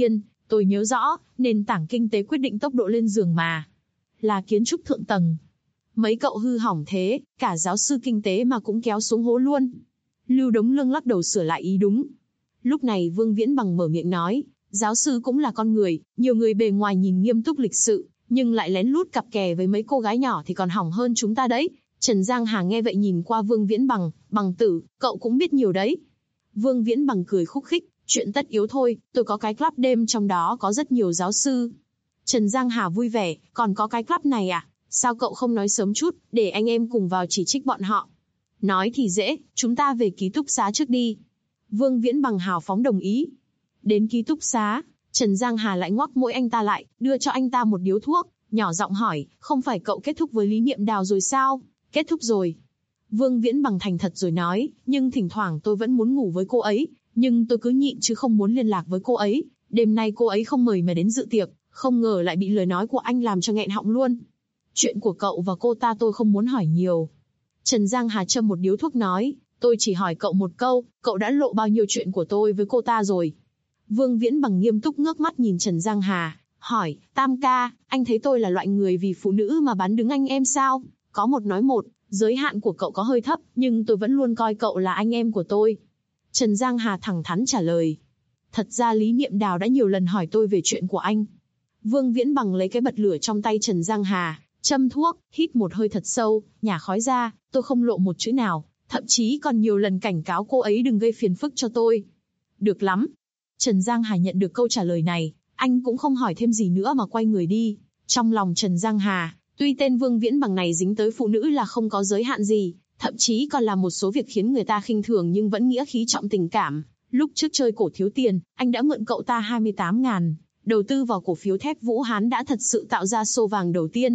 Tôi nhớ rõ, nền tảng kinh tế quyết định tốc độ lên giường mà. Là kiến trúc thượng tầng. Mấy cậu hư hỏng thế, cả giáo sư kinh tế mà cũng kéo xuống hố luôn. Lưu Đống Lương lắc đầu sửa lại ý đúng. Lúc này Vương Viễn Bằng mở miệng nói, giáo sư cũng là con người, nhiều người bề ngoài nhìn nghiêm túc lịch sự, nhưng lại lén lút cặp kè với mấy cô gái nhỏ thì còn hỏng hơn chúng ta đấy. Trần Giang Hà nghe vậy nhìn qua Vương Viễn Bằng, Bằng tử, cậu cũng biết nhiều đấy. Vương Viễn Bằng cười khúc khích, chuyện tất yếu thôi, tôi có cái club đêm trong đó có rất nhiều giáo sư. Trần Giang Hà vui vẻ, còn có cái club này à? Sao cậu không nói sớm chút, để anh em cùng vào chỉ trích bọn họ? Nói thì dễ, chúng ta về ký túc xá trước đi. Vương Viễn Bằng hào phóng đồng ý. Đến ký túc xá, Trần Giang Hà lại ngoắc mũi anh ta lại, đưa cho anh ta một điếu thuốc, nhỏ giọng hỏi, không phải cậu kết thúc với Lý Niệm Đào rồi sao? Kết thúc rồi. Vương Viễn Bằng thành thật rồi nói, nhưng thỉnh thoảng tôi vẫn muốn ngủ với cô ấy, nhưng tôi cứ nhịn chứ không muốn liên lạc với cô ấy. Đêm nay cô ấy không mời mà đến dự tiệc, không ngờ lại bị lời nói của anh làm cho nghẹn họng luôn. Chuyện của cậu và cô ta tôi không muốn hỏi nhiều. Trần Giang Hà châm một điếu thuốc nói, tôi chỉ hỏi cậu một câu, cậu đã lộ bao nhiêu chuyện của tôi với cô ta rồi? Vương Viễn Bằng nghiêm túc ngước mắt nhìn Trần Giang Hà, hỏi, Tam ca, anh thấy tôi là loại người vì phụ nữ mà bán đứng anh em sao? Có một nói một, giới hạn của cậu có hơi thấp, nhưng tôi vẫn luôn coi cậu là anh em của tôi. Trần Giang Hà thẳng thắn trả lời. Thật ra Lý Niệm Đào đã nhiều lần hỏi tôi về chuyện của anh. Vương Viễn Bằng lấy cái bật lửa trong tay Trần Giang Hà, châm thuốc, hít một hơi thật sâu, nhả khói ra, tôi không lộ một chữ nào, thậm chí còn nhiều lần cảnh cáo cô ấy đừng gây phiền phức cho tôi. Được lắm. Trần Giang Hà nhận được câu trả lời này, anh cũng không hỏi thêm gì nữa mà quay người đi. Trong lòng Trần Giang Hà, tuy tên Vương Viễn Bằng này dính tới phụ nữ là không có giới hạn gì, thậm chí còn làm một số việc khiến người ta khinh thường nhưng vẫn nghĩa khí trọng tình cảm. Lúc trước chơi cổ thiếu tiền, anh đã mượn cậu ta 28.000, đầu tư vào cổ phiếu thép Vũ Hán đã thật sự tạo ra xô vàng đầu tiên.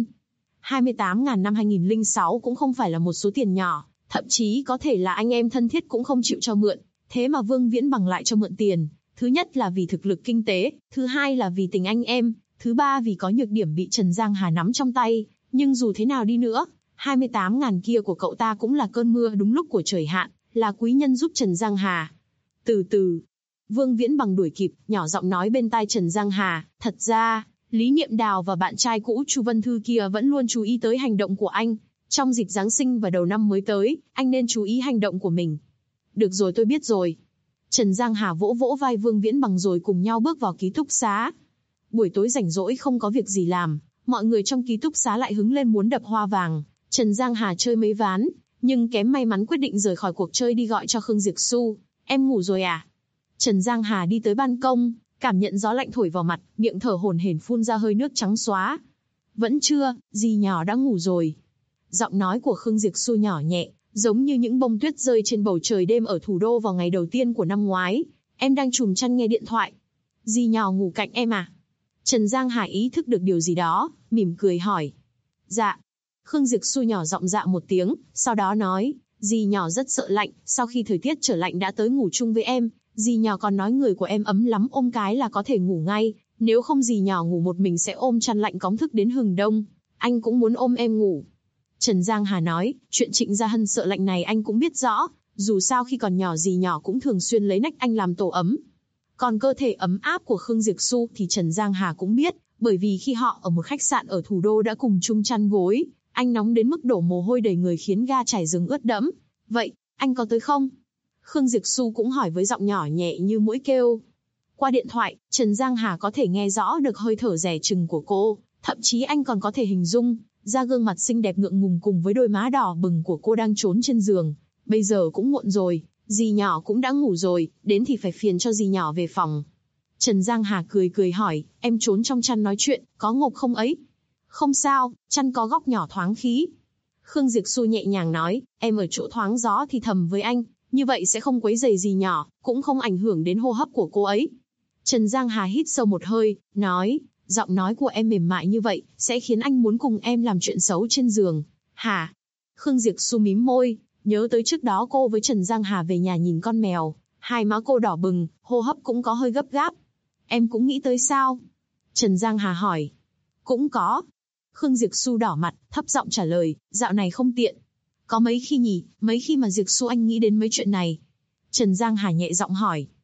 28.000 năm 2006 cũng không phải là một số tiền nhỏ, thậm chí có thể là anh em thân thiết cũng không chịu cho mượn. Thế mà Vương Viễn Bằng lại cho mượn tiền. Thứ nhất là vì thực lực kinh tế, thứ hai là vì tình anh em, thứ ba vì có nhược điểm bị Trần Giang Hà nắm trong tay. Nhưng dù thế nào đi nữa, 28.000 kia của cậu ta cũng là cơn mưa đúng lúc của trời hạn, là quý nhân giúp Trần Giang Hà. Từ từ, Vương Viễn Bằng đuổi kịp, nhỏ giọng nói bên tai Trần Giang Hà, thật ra, Lý Niệm Đào và bạn trai cũ Chu Vân Thư kia vẫn luôn chú ý tới hành động của anh. Trong dịp Giáng sinh và đầu năm mới tới, anh nên chú ý hành động của mình. Được rồi, tôi biết rồi. Trần Giang Hà vỗ vỗ vai Vương Viễn Bằng rồi cùng nhau bước vào ký túc xá. Buổi tối rảnh rỗi không có việc gì làm, mọi người trong ký túc xá lại hứng lên muốn đập hoa vàng. Trần Giang Hà chơi mấy ván, nhưng kém may mắn quyết định rời khỏi cuộc chơi đi gọi cho Khương Diệp Xu. Em ngủ rồi à? Trần Giang Hà đi tới ban công, cảm nhận gió lạnh thổi vào mặt, miệng thở hổn hển phun ra hơi nước trắng xóa. Vẫn chưa, dì nhỏ đã ngủ rồi. Giọng nói của Khương Diệp Xu nhỏ nhẹ, giống như những bông tuyết rơi trên bầu trời đêm ở thủ đô vào ngày đầu tiên của năm ngoái. Em đang trùm chăn nghe điện thoại. Dì nhỏ ngủ cạnh em à? Trần Giang Hà ý thức được điều gì đó, mỉm cười hỏi. Dạ. Khương Diệp Xu nhỏ giọng dạ một tiếng, sau đó nói, dì nhỏ rất sợ lạnh, sau khi thời tiết trở lạnh đã tới ngủ chung với em. Dì nhỏ còn nói người của em ấm lắm, ôm cái là có thể ngủ ngay, nếu không dì nhỏ ngủ một mình sẽ ôm chăn lạnh cóng thức đến hừng đông. Anh cũng muốn ôm em ngủ. Trần Giang Hà nói, chuyện Trịnh Gia Hân sợ lạnh này anh cũng biết rõ, dù sao khi còn nhỏ dì nhỏ cũng thường xuyên lấy nách anh làm tổ ấm. Còn cơ thể ấm áp của Khương Diệp Xu thì Trần Giang Hà cũng biết, bởi vì khi họ ở một khách sạn ở thủ đô đã cùng chung chăn gối, anh nóng đến mức đổ mồ hôi đầy người khiến ga chảy rừng ướt đẫm. Vậy, anh có tới không? Khương Diệp Xu cũng hỏi với giọng nhỏ nhẹ như mũi kêu. Qua điện thoại, Trần Giang Hà có thể nghe rõ được hơi thở dè chừng của cô, thậm chí anh còn có thể hình dung ra gương mặt xinh đẹp ngượng ngùng cùng với đôi má đỏ bừng của cô đang trốn trên giường. Bây giờ cũng muộn rồi, dì nhỏ cũng đã ngủ rồi, đến thì phải phiền cho dì nhỏ về phòng. Trần Giang Hà cười cười hỏi, em trốn trong chăn nói chuyện, có ngộp không ấy? Không sao, chăn có góc nhỏ thoáng khí. Khương Diệp Xu nhẹ nhàng nói, em ở chỗ thoáng gió thì thầm với anh, như vậy sẽ không quấy rầy dì nhỏ, cũng không ảnh hưởng đến hô hấp của cô ấy. Trần Giang Hà hít sâu một hơi, nói, giọng nói của em mềm mại như vậy, sẽ khiến anh muốn cùng em làm chuyện xấu trên giường. Hả? Khương Diệp Xu mím môi, nhớ tới trước đó cô với Trần Giang Hà về nhà nhìn con mèo, hai má cô đỏ bừng, hô hấp cũng có hơi gấp gáp. Em cũng nghĩ tới sao? Trần Giang Hà hỏi. Cũng có. Khương Diệp Xu đỏ mặt, thấp giọng trả lời, dạo này không tiện. Có mấy khi nhỉ, mấy khi mà Diệp Xu anh nghĩ đến mấy chuyện này. Trần Giang Hà nhẹ giọng hỏi.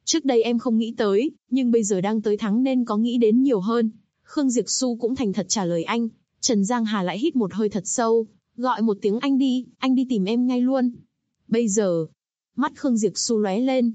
Trước đây em không nghĩ tới, nhưng bây giờ đang tới tháng nên có nghĩ đến nhiều hơn. Khương Diệp Xu cũng thành thật trả lời anh. Trần Giang Hà lại hít một hơi thật sâu, gọi một tiếng anh đi tìm em ngay luôn. Bây giờ, mắt Khương Diệp Xu lóe lên.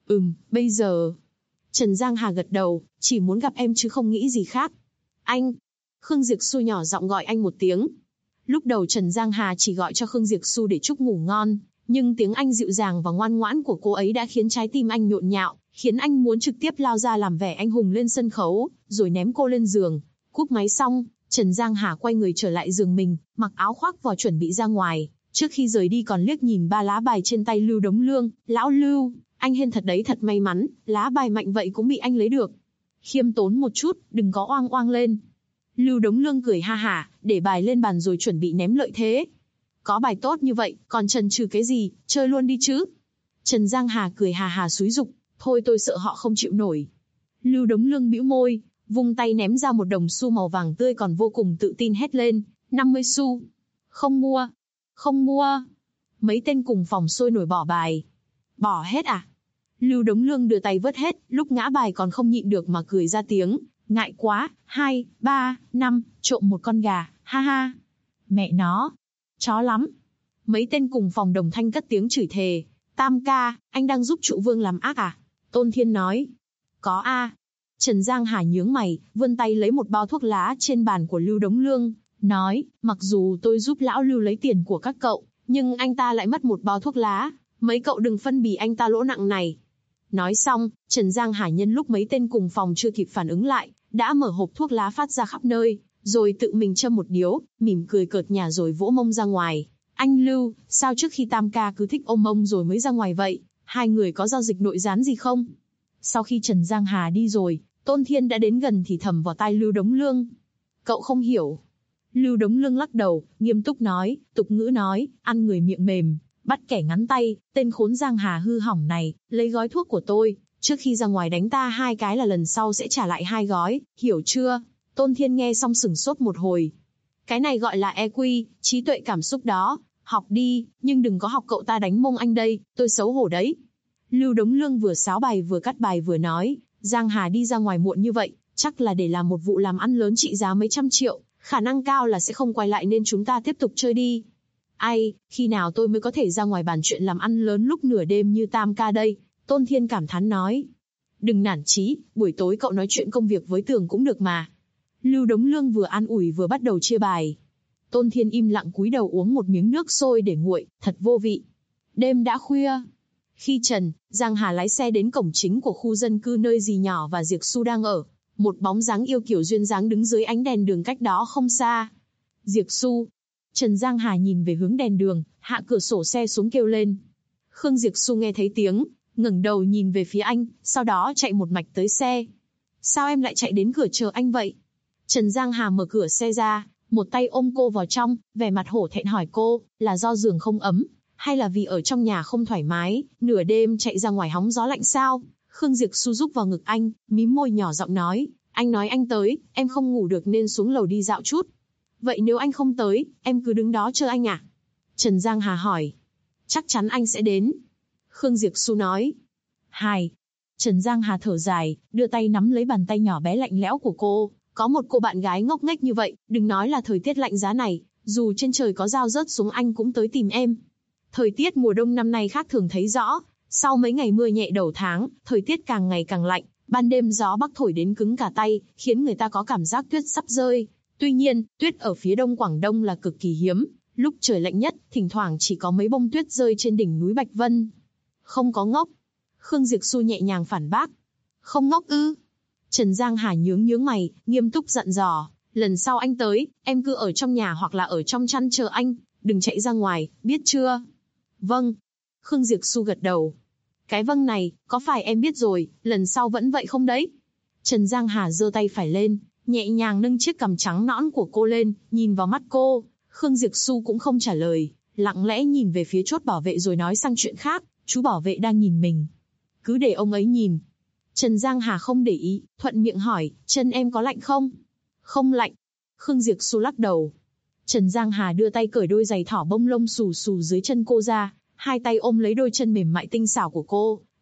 Bây giờ. Trần Giang Hà gật đầu, chỉ muốn gặp em chứ không nghĩ gì khác. Anh. Khương Diệp Xu nhỏ giọng gọi anh một tiếng. Lúc đầu Trần Giang Hà chỉ gọi cho Khương Diệp Xu để chúc ngủ ngon, nhưng tiếng Anh dịu dàng và ngoan ngoãn của cô ấy đã khiến trái tim anh nhộn nhạo, khiến anh muốn trực tiếp lao ra làm vẻ anh hùng lên sân khấu, rồi ném cô lên giường. Cúp máy xong, Trần Giang Hà quay người trở lại giường mình, mặc áo khoác vào chuẩn bị ra ngoài. Trước khi rời đi còn liếc nhìn 3 lá bài trên tay Lưu Đống Lương. Lão Lưu, anh hên thật đấy, thật may mắn, lá bài mạnh vậy cũng bị anh lấy được. Khiêm tốn một chút, đừng có oang oang lên. Lưu Đống Lương cười ha hả, để bài lên bàn rồi chuẩn bị ném lợi thế. Có bài tốt như vậy, còn chần chừ cái gì, chơi luôn đi chứ. Trần Giang Hà cười hà hà xúi giục, thôi tôi sợ họ không chịu nổi. Lưu Đống Lương bĩu môi, vung tay ném ra một đồng xu màu vàng tươi còn vô cùng tự tin hét lên, 50 xu. Không mua, không mua. Mấy tên cùng phòng sôi nổi bỏ bài. Bỏ hết à? Lưu Đống Lương đưa tay vớt hết, lúc ngã bài còn không nhịn được mà cười ra tiếng, ngại quá, 2, 3, 5, trộm một con gà, ha ha. Mẹ nó, chó lắm. Mấy tên cùng phòng đồng thanh cất tiếng chửi thề. Tam ca, anh đang giúp trụ vương làm ác à? Tôn Thiên nói. Có a. Trần Giang Hà nhướng mày, vươn tay lấy một bao thuốc lá trên bàn của Lưu Đống Lương, nói, mặc dù tôi giúp lão Lưu lấy tiền của các cậu, nhưng anh ta lại mất một bao thuốc lá, mấy cậu đừng phân bì anh ta lỗ nặng này. Nói xong, Trần Giang Hà nhân lúc mấy tên cùng phòng chưa kịp phản ứng lại, đã mở hộp thuốc lá phát ra khắp nơi, rồi tự mình châm một điếu, mỉm cười cợt nhả rồi vỗ mông ra ngoài. Anh Lưu, sao trước khi Tam ca cứ thích ôm mông rồi mới ra ngoài vậy? Hai người có giao dịch nội gián gì không? Sau khi Trần Giang Hà đi rồi, Tôn Thiên đã đến gần thì thầm vào tai Lưu Đống Lương. Cậu không hiểu. Lưu Đống Lương lắc đầu, nghiêm túc nói, tục ngữ nói, ăn người miệng mềm, bắt kẻ ngắn tay, tên khốn Giang Hà hư hỏng này, lấy gói thuốc của tôi, trước khi ra ngoài đánh ta 2 cái là lần sau sẽ trả lại 2 gói, hiểu chưa? Tôn Thiên nghe xong sửng sốt một hồi. Cái này gọi là EQ, trí tuệ cảm xúc đó, học đi, nhưng đừng có học cậu ta đánh mông anh đây, tôi xấu hổ đấy. Lưu Đống Lương vừa sáo bài vừa cắt bài vừa nói, Giang Hà đi ra ngoài muộn như vậy, chắc là để làm một vụ làm ăn lớn trị giá mấy trăm triệu, khả năng cao là sẽ không quay lại nên chúng ta tiếp tục chơi đi. Ai, khi nào tôi mới có thể ra ngoài bàn chuyện làm ăn lớn lúc nửa đêm như Tam ca đây? Tôn Thiên cảm thán nói. Đừng nản chí, buổi tối cậu nói chuyện công việc với Tường cũng được mà. Lưu Đống Lương vừa an ủi vừa bắt đầu chia bài. Tôn Thiên im lặng cúi đầu uống một miếng nước sôi để nguội, thật vô vị. Đêm đã khuya. Khi Trần Giang Hà lái xe đến cổng chính của khu dân cư nơi dì nhỏ và Diệp Xu đang ở, một bóng dáng yêu kiều duyên dáng đứng dưới ánh đèn đường cách đó không xa. Diệp Xu. Trần Giang Hà nhìn về hướng đèn đường, hạ cửa sổ xe xuống kêu lên. Khương Diệp Xu nghe thấy tiếng, ngẩng đầu nhìn về phía anh, sau đó chạy một mạch tới xe. Sao em lại chạy đến cửa chờ anh vậy? Trần Giang Hà mở cửa xe ra, một tay ôm cô vào trong, vẻ mặt hổ thẹn hỏi cô, là do giường không ấm, hay là vì ở trong nhà không thoải mái, nửa đêm chạy ra ngoài hóng gió lạnh sao? Khương Diệp Xu rúc vào ngực anh, mím môi nhỏ giọng nói, anh nói anh tới, em không ngủ được nên xuống lầu đi dạo chút. Vậy nếu anh không tới, em cứ đứng đó chờ anh à? Trần Giang Hà hỏi. Chắc chắn anh sẽ đến. Khương Diệp Xu nói. Hai. Trần Giang Hà thở dài, đưa tay nắm lấy bàn tay nhỏ bé lạnh lẽo của cô. Có một cô bạn gái ngốc nghếch như vậy, đừng nói là thời tiết lạnh giá này, dù trên trời có dao rớt xuống anh cũng tới tìm em. Thời tiết mùa đông năm nay khác thường thấy rõ. Sau mấy ngày mưa nhẹ đầu tháng, thời tiết càng ngày càng lạnh, ban đêm gió bắc thổi đến cứng cả tay, khiến người ta có cảm giác tuyết sắp rơi. Tuy nhiên, tuyết ở phía đông Quảng Đông là cực kỳ hiếm, lúc trời lạnh nhất, thỉnh thoảng chỉ có mấy bông tuyết rơi trên đỉnh núi Bạch Vân. Không có ngốc. Khương Diệp Xu nhẹ nhàng phản bác. Không ngốc ư? Trần Giang Hà nhướng mày, nghiêm túc dặn dò, lần sau anh tới, em cứ ở trong nhà hoặc là ở trong chăn chờ anh, đừng chạy ra ngoài, biết chưa? Vâng. Khương Diệp Xu gật đầu. Cái vâng này, có phải em biết rồi, lần sau vẫn vậy không đấy? Trần Giang Hà giơ tay phải lên, nhẹ nhàng nâng chiếc cằm trắng nõn của cô lên, nhìn vào mắt cô. Khương Diệp Xu cũng không trả lời, lặng lẽ nhìn về phía chốt bảo vệ rồi nói sang chuyện khác, chú bảo vệ đang nhìn mình. Cứ để ông ấy nhìn. Trần Giang Hà không để ý, thuận miệng hỏi, chân em có lạnh không? Không lạnh. Khương Diệp Xu lắc đầu. Trần Giang Hà đưa tay cởi đôi giày thỏ bông lông xù xù dưới chân cô ra, hai tay ôm lấy đôi chân mềm mại tinh xảo của cô,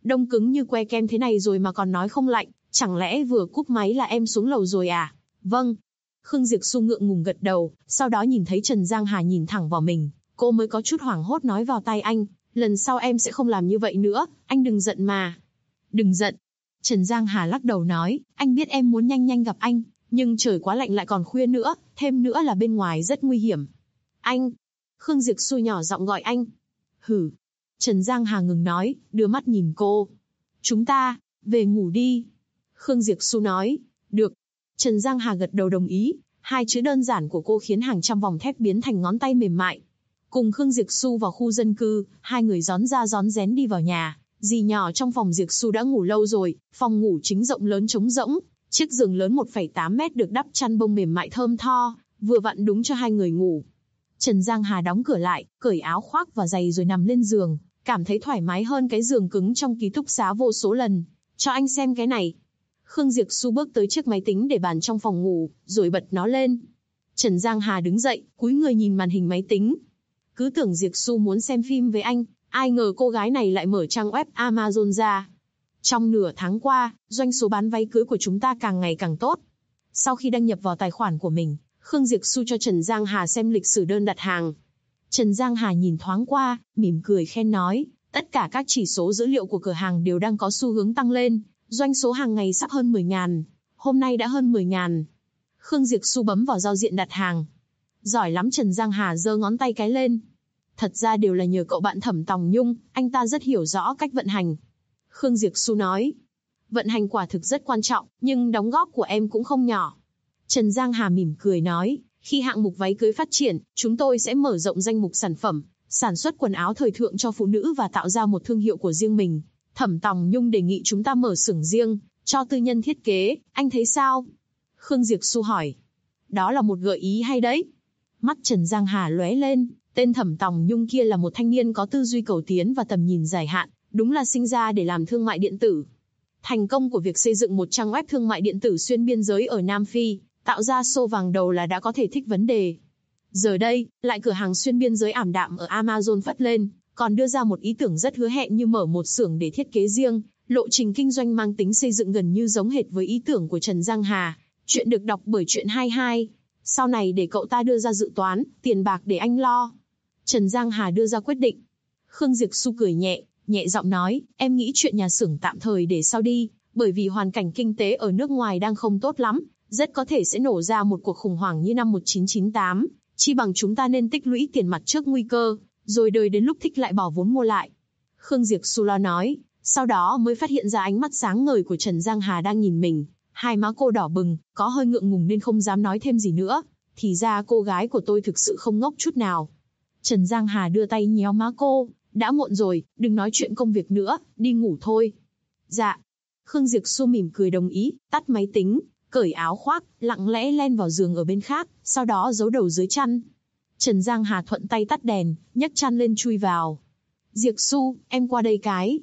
Đông cứng như que kem thế này rồi mà còn nói không lạnh, chẳng lẽ vừa cúp máy là em xuống lầu rồi à? Vâng. Khương Diệp Xu ngượng ngùng gật đầu, sau đó nhìn thấy Trần Giang Hà nhìn thẳng vào mình, cô mới có chút hoảng hốt nói vào tai anh, lần sau em sẽ không làm như vậy nữa, anh đừng giận mà. Đừng giận. Trần Giang Hà lắc đầu nói, anh biết em muốn nhanh nhanh gặp anh, nhưng trời quá lạnh lại còn khuya nữa, thêm nữa là bên ngoài rất nguy hiểm. Anh. Khương Diệp Xu nhỏ giọng gọi anh. Hử. Trần Giang Hà ngừng nói, đưa mắt nhìn cô. Chúng ta, về ngủ đi. Khương Diệp Xu nói, được. Trần Giang Hà gật đầu đồng ý, hai chữ đơn giản của cô khiến hàng trăm vòng thép biến thành ngón tay mềm mại. Cùng Khương Diệp Xu vào khu dân cư, hai người rón ra rón rén đi vào nhà. Dì nhỏ trong phòng Diệp Xu đã ngủ lâu rồi, phòng ngủ chính rộng lớn trống rỗng, chiếc giường lớn 1,8 mét được đắp chăn bông mềm mại thơm tho, vừa vặn đúng cho hai người ngủ. Trần Giang Hà đóng cửa lại, cởi áo khoác và giày rồi nằm lên giường, cảm thấy thoải mái hơn cái giường cứng trong ký túc xá vô số lần. Cho anh xem cái này. Khương Diệp Xu bước tới chiếc máy tính để bàn trong phòng ngủ, rồi bật nó lên. Trần Giang Hà đứng dậy, cúi người nhìn màn hình máy tính. Cứ tưởng Diệp Xu muốn xem phim với anh, ai ngờ cô gái này lại mở trang web Amazon ra. Trong nửa tháng qua, doanh số bán váy cưới của chúng ta càng ngày càng tốt. Sau khi đăng nhập vào tài khoản của mình, Khương Diệp Xu cho Trần Giang Hà xem lịch sử đơn đặt hàng. Trần Giang Hà nhìn thoáng qua, mỉm cười khen nói, tất cả các chỉ số dữ liệu của cửa hàng đều đang có xu hướng tăng lên, doanh số hàng ngày sắp hơn 10.000, hôm nay đã hơn 10.000. Khương Diệp Xu bấm vào giao diện đặt hàng. Giỏi lắm. Trần Giang Hà giơ ngón tay cái lên. Thật ra đều là nhờ cậu bạn Thẩm Tòng Nhung, anh ta rất hiểu rõ cách vận hành. Khương Diệp Xu nói, vận hành quả thực rất quan trọng, nhưng đóng góp của em cũng không nhỏ. Trần Giang Hà mỉm cười nói, khi hạng mục váy cưới phát triển, chúng tôi sẽ mở rộng danh mục sản phẩm, sản xuất quần áo thời thượng cho phụ nữ và tạo ra một thương hiệu của riêng mình. Thẩm Tòng Nhung đề nghị chúng ta mở xưởng riêng, cho tư nhân thiết kế, anh thấy sao? Khương Diệp Xu hỏi. Đó là một gợi ý hay đấy. Mắt Trần Giang Hà lóe lên, tên Thẩm Tòng Nhung kia là một thanh niên có tư duy cầu tiến và tầm nhìn dài hạn, đúng là sinh ra để làm thương mại điện tử. Thành công của việc xây dựng một trang web thương mại điện tử xuyên biên giới ở Nam Phi, tạo ra xô vàng đầu là đã có thể thích vấn đề. Giờ đây, lại cửa hàng xuyên biên giới ảm đạm ở Amazon phất lên, còn đưa ra một ý tưởng rất hứa hẹn như mở một xưởng để thiết kế riêng, lộ trình kinh doanh mang tính xây dựng gần như giống hệt với ý tưởng của Trần Giang Hà. Chuyện được đọc bởi Chuyện 22. Sau này để cậu ta đưa ra dự toán, tiền bạc để anh lo. Trần Giang Hà đưa ra quyết định. Khương Diệp Xu cười nhẹ, nhẹ giọng nói, em nghĩ chuyện nhà xưởng tạm thời để sau đi, bởi vì hoàn cảnh kinh tế ở nước ngoài đang không tốt lắm, rất có thể sẽ nổ ra một cuộc khủng hoảng như năm 1998, chi bằng chúng ta nên tích lũy tiền mặt trước nguy cơ, rồi đời đến lúc thích lại bỏ vốn mua lại. Khương Diệp Xu lo nói, sau đó mới phát hiện ra ánh mắt sáng ngời của Trần Giang Hà đang nhìn mình, hai má cô đỏ bừng, có hơi ngượng ngùng nên không dám nói thêm gì nữa, thì ra cô gái của tôi thực sự không ngốc chút nào. Trần Giang Hà đưa tay nhéo má cô, đã muộn rồi, đừng nói chuyện công việc nữa, đi ngủ thôi. Dạ. Khương Diệp Xu mỉm cười đồng ý, tắt máy tính, cởi áo khoác, lặng lẽ len vào giường ở bên khác, sau đó giấu đầu dưới chăn. Trần Giang Hà thuận tay tắt đèn, nhấc chăn lên chui vào. Diệp Xu, em qua đây cái.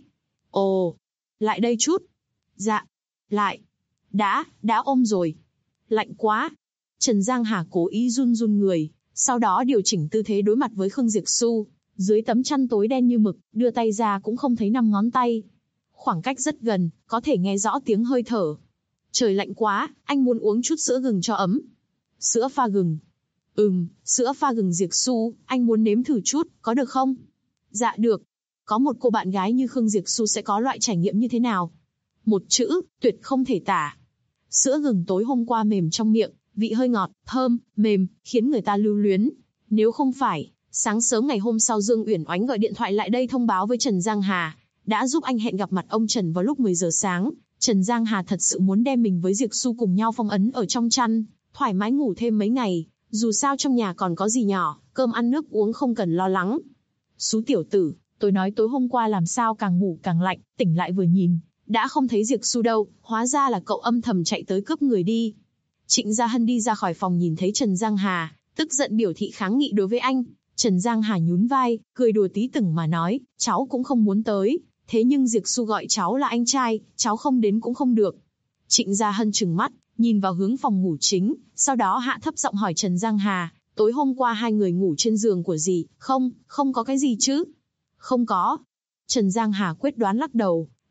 Ồ, lại đây chút. Dạ, lại. Đã ôm rồi. Lạnh quá. Trần Giang Hà cố ý run run người, sau đó điều chỉnh tư thế đối mặt với Khương Diệp Xu. Dưới tấm chăn tối đen như mực, đưa tay ra cũng không thấy 5 ngón tay. Khoảng cách rất gần, có thể nghe rõ tiếng hơi thở. Trời lạnh quá, anh muốn uống chút sữa gừng cho ấm. Sữa pha gừng. Sữa pha gừng. Diệp Xu, anh muốn nếm thử chút, có được không? Dạ được. Có một cô bạn gái như Khương Diệp Xu sẽ có loại trải nghiệm như thế nào? Một chữ, tuyệt không thể tả. Sữa gừng tối hôm qua mềm trong miệng, vị hơi ngọt, thơm, mềm, khiến người ta lưu luyến. Nếu không phải, sáng sớm ngày hôm sau Dương Uyển Oánh gọi điện thoại lại đây thông báo với Trần Giang Hà, đã giúp anh hẹn gặp mặt ông Trần vào lúc 10 giờ sáng. Trần Giang Hà thật sự muốn đem mình với Diệp Xu cùng nhau phong ấn ở trong chăn, thoải mái ngủ thêm mấy ngày, dù sao trong nhà còn có dì nhỏ, cơm ăn nước uống không cần lo lắng. Xú tiểu tử, tôi nói tối hôm qua làm sao càng ngủ càng lạnh, tỉnh lại vừa nhìn, đã không thấy Diệp Xu đâu, hóa ra là cậu âm thầm chạy tới cướp người đi. Trịnh Gia Hân đi ra khỏi phòng nhìn thấy Trần Giang Hà, tức giận biểu thị kháng nghị đối với anh. Trần Giang Hà nhún vai, cười đùa tí từng mà nói, cháu cũng không muốn tới, thế nhưng Diệp Xu gọi cháu là anh trai, cháu không đến cũng không được. Trịnh Gia Hân trừng mắt, nhìn vào hướng phòng ngủ chính, sau đó hạ thấp giọng hỏi Trần Giang Hà, tối hôm qua hai người ngủ trên giường của dì, không có cái gì chứ? Không có. Trần Giang Hà quyết đoán lắc đầu,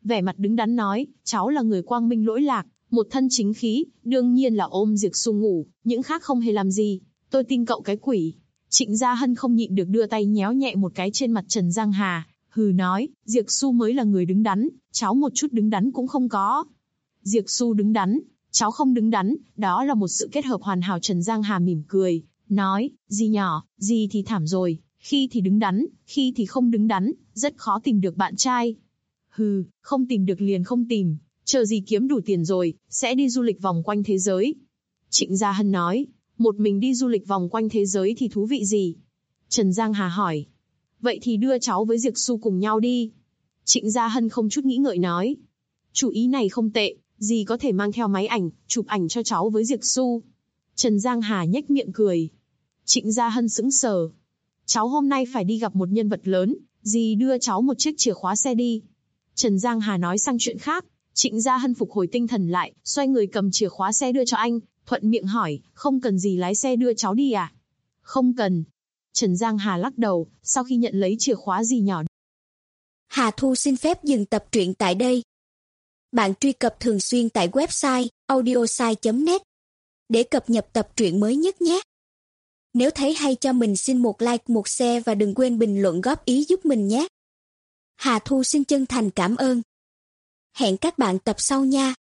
vẻ mặt đứng đắn nói, cháu là người quang minh lỗi lạc, một thân chính khí, đương nhiên là ôm Diệp Xu ngủ, những khác không hề làm gì, tôi tin cậu cái quỷ. Trịnh Gia Hân không nhịn được đưa tay nhéo nhẹ một cái trên mặt Trần Giang Hà, hừ nói, Diệp Xu mới là người đứng đắn, cháu một chút đứng đắn cũng không có. Diệp Xu đứng đắn, cháu không đứng đắn, đó là một sự kết hợp hoàn hảo. Trần Giang Hà mỉm cười, nói, dì nhỏ, dì thì thảm rồi, khi thì đứng đắn, khi thì không đứng đắn, rất khó tìm được bạn trai. Hừ, không tìm được liền không tìm, chờ gì kiếm đủ tiền rồi, sẽ đi du lịch vòng quanh thế giới. Trịnh Gia Hân nói, một mình đi du lịch vòng quanh thế giới thì thú vị gì? Trần Giang Hà hỏi, vậy thì đưa cháu với Diệp Xu cùng nhau đi. Trịnh Gia Hân không chút nghĩ ngợi nói, chủ ý này không tệ, dì có thể mang theo máy ảnh, chụp ảnh cho cháu với Diệp Xu. Trần Giang Hà nhếch miệng cười. Trịnh Gia Hân sững sờ. Cháu hôm nay phải đi gặp một nhân vật lớn, dì đưa cháu một chiếc chìa khóa xe đi. Trần Giang Hà nói sang chuyện khác. Trịnh Gia Hân phục hồi tinh thần lại, xoay người cầm chìa khóa xe đưa cho anh, thuận miệng hỏi, không cần dì lái xe đưa cháu đi à? Không cần. Trần Giang Hà lắc đầu, sau khi nhận lấy chìa khóa dì nhỏ. Hà Thu xin phép dừng tập truyện tại đây. Bạn truy cập thường xuyên tại website audiosai.net để cập nhật tập truyện mới nhất nhé. Nếu thấy hay cho mình xin một like, một share và đừng quên bình luận góp ý giúp mình nhé. Hà Thu xin chân thành cảm ơn. Hẹn các bạn tập sau nha.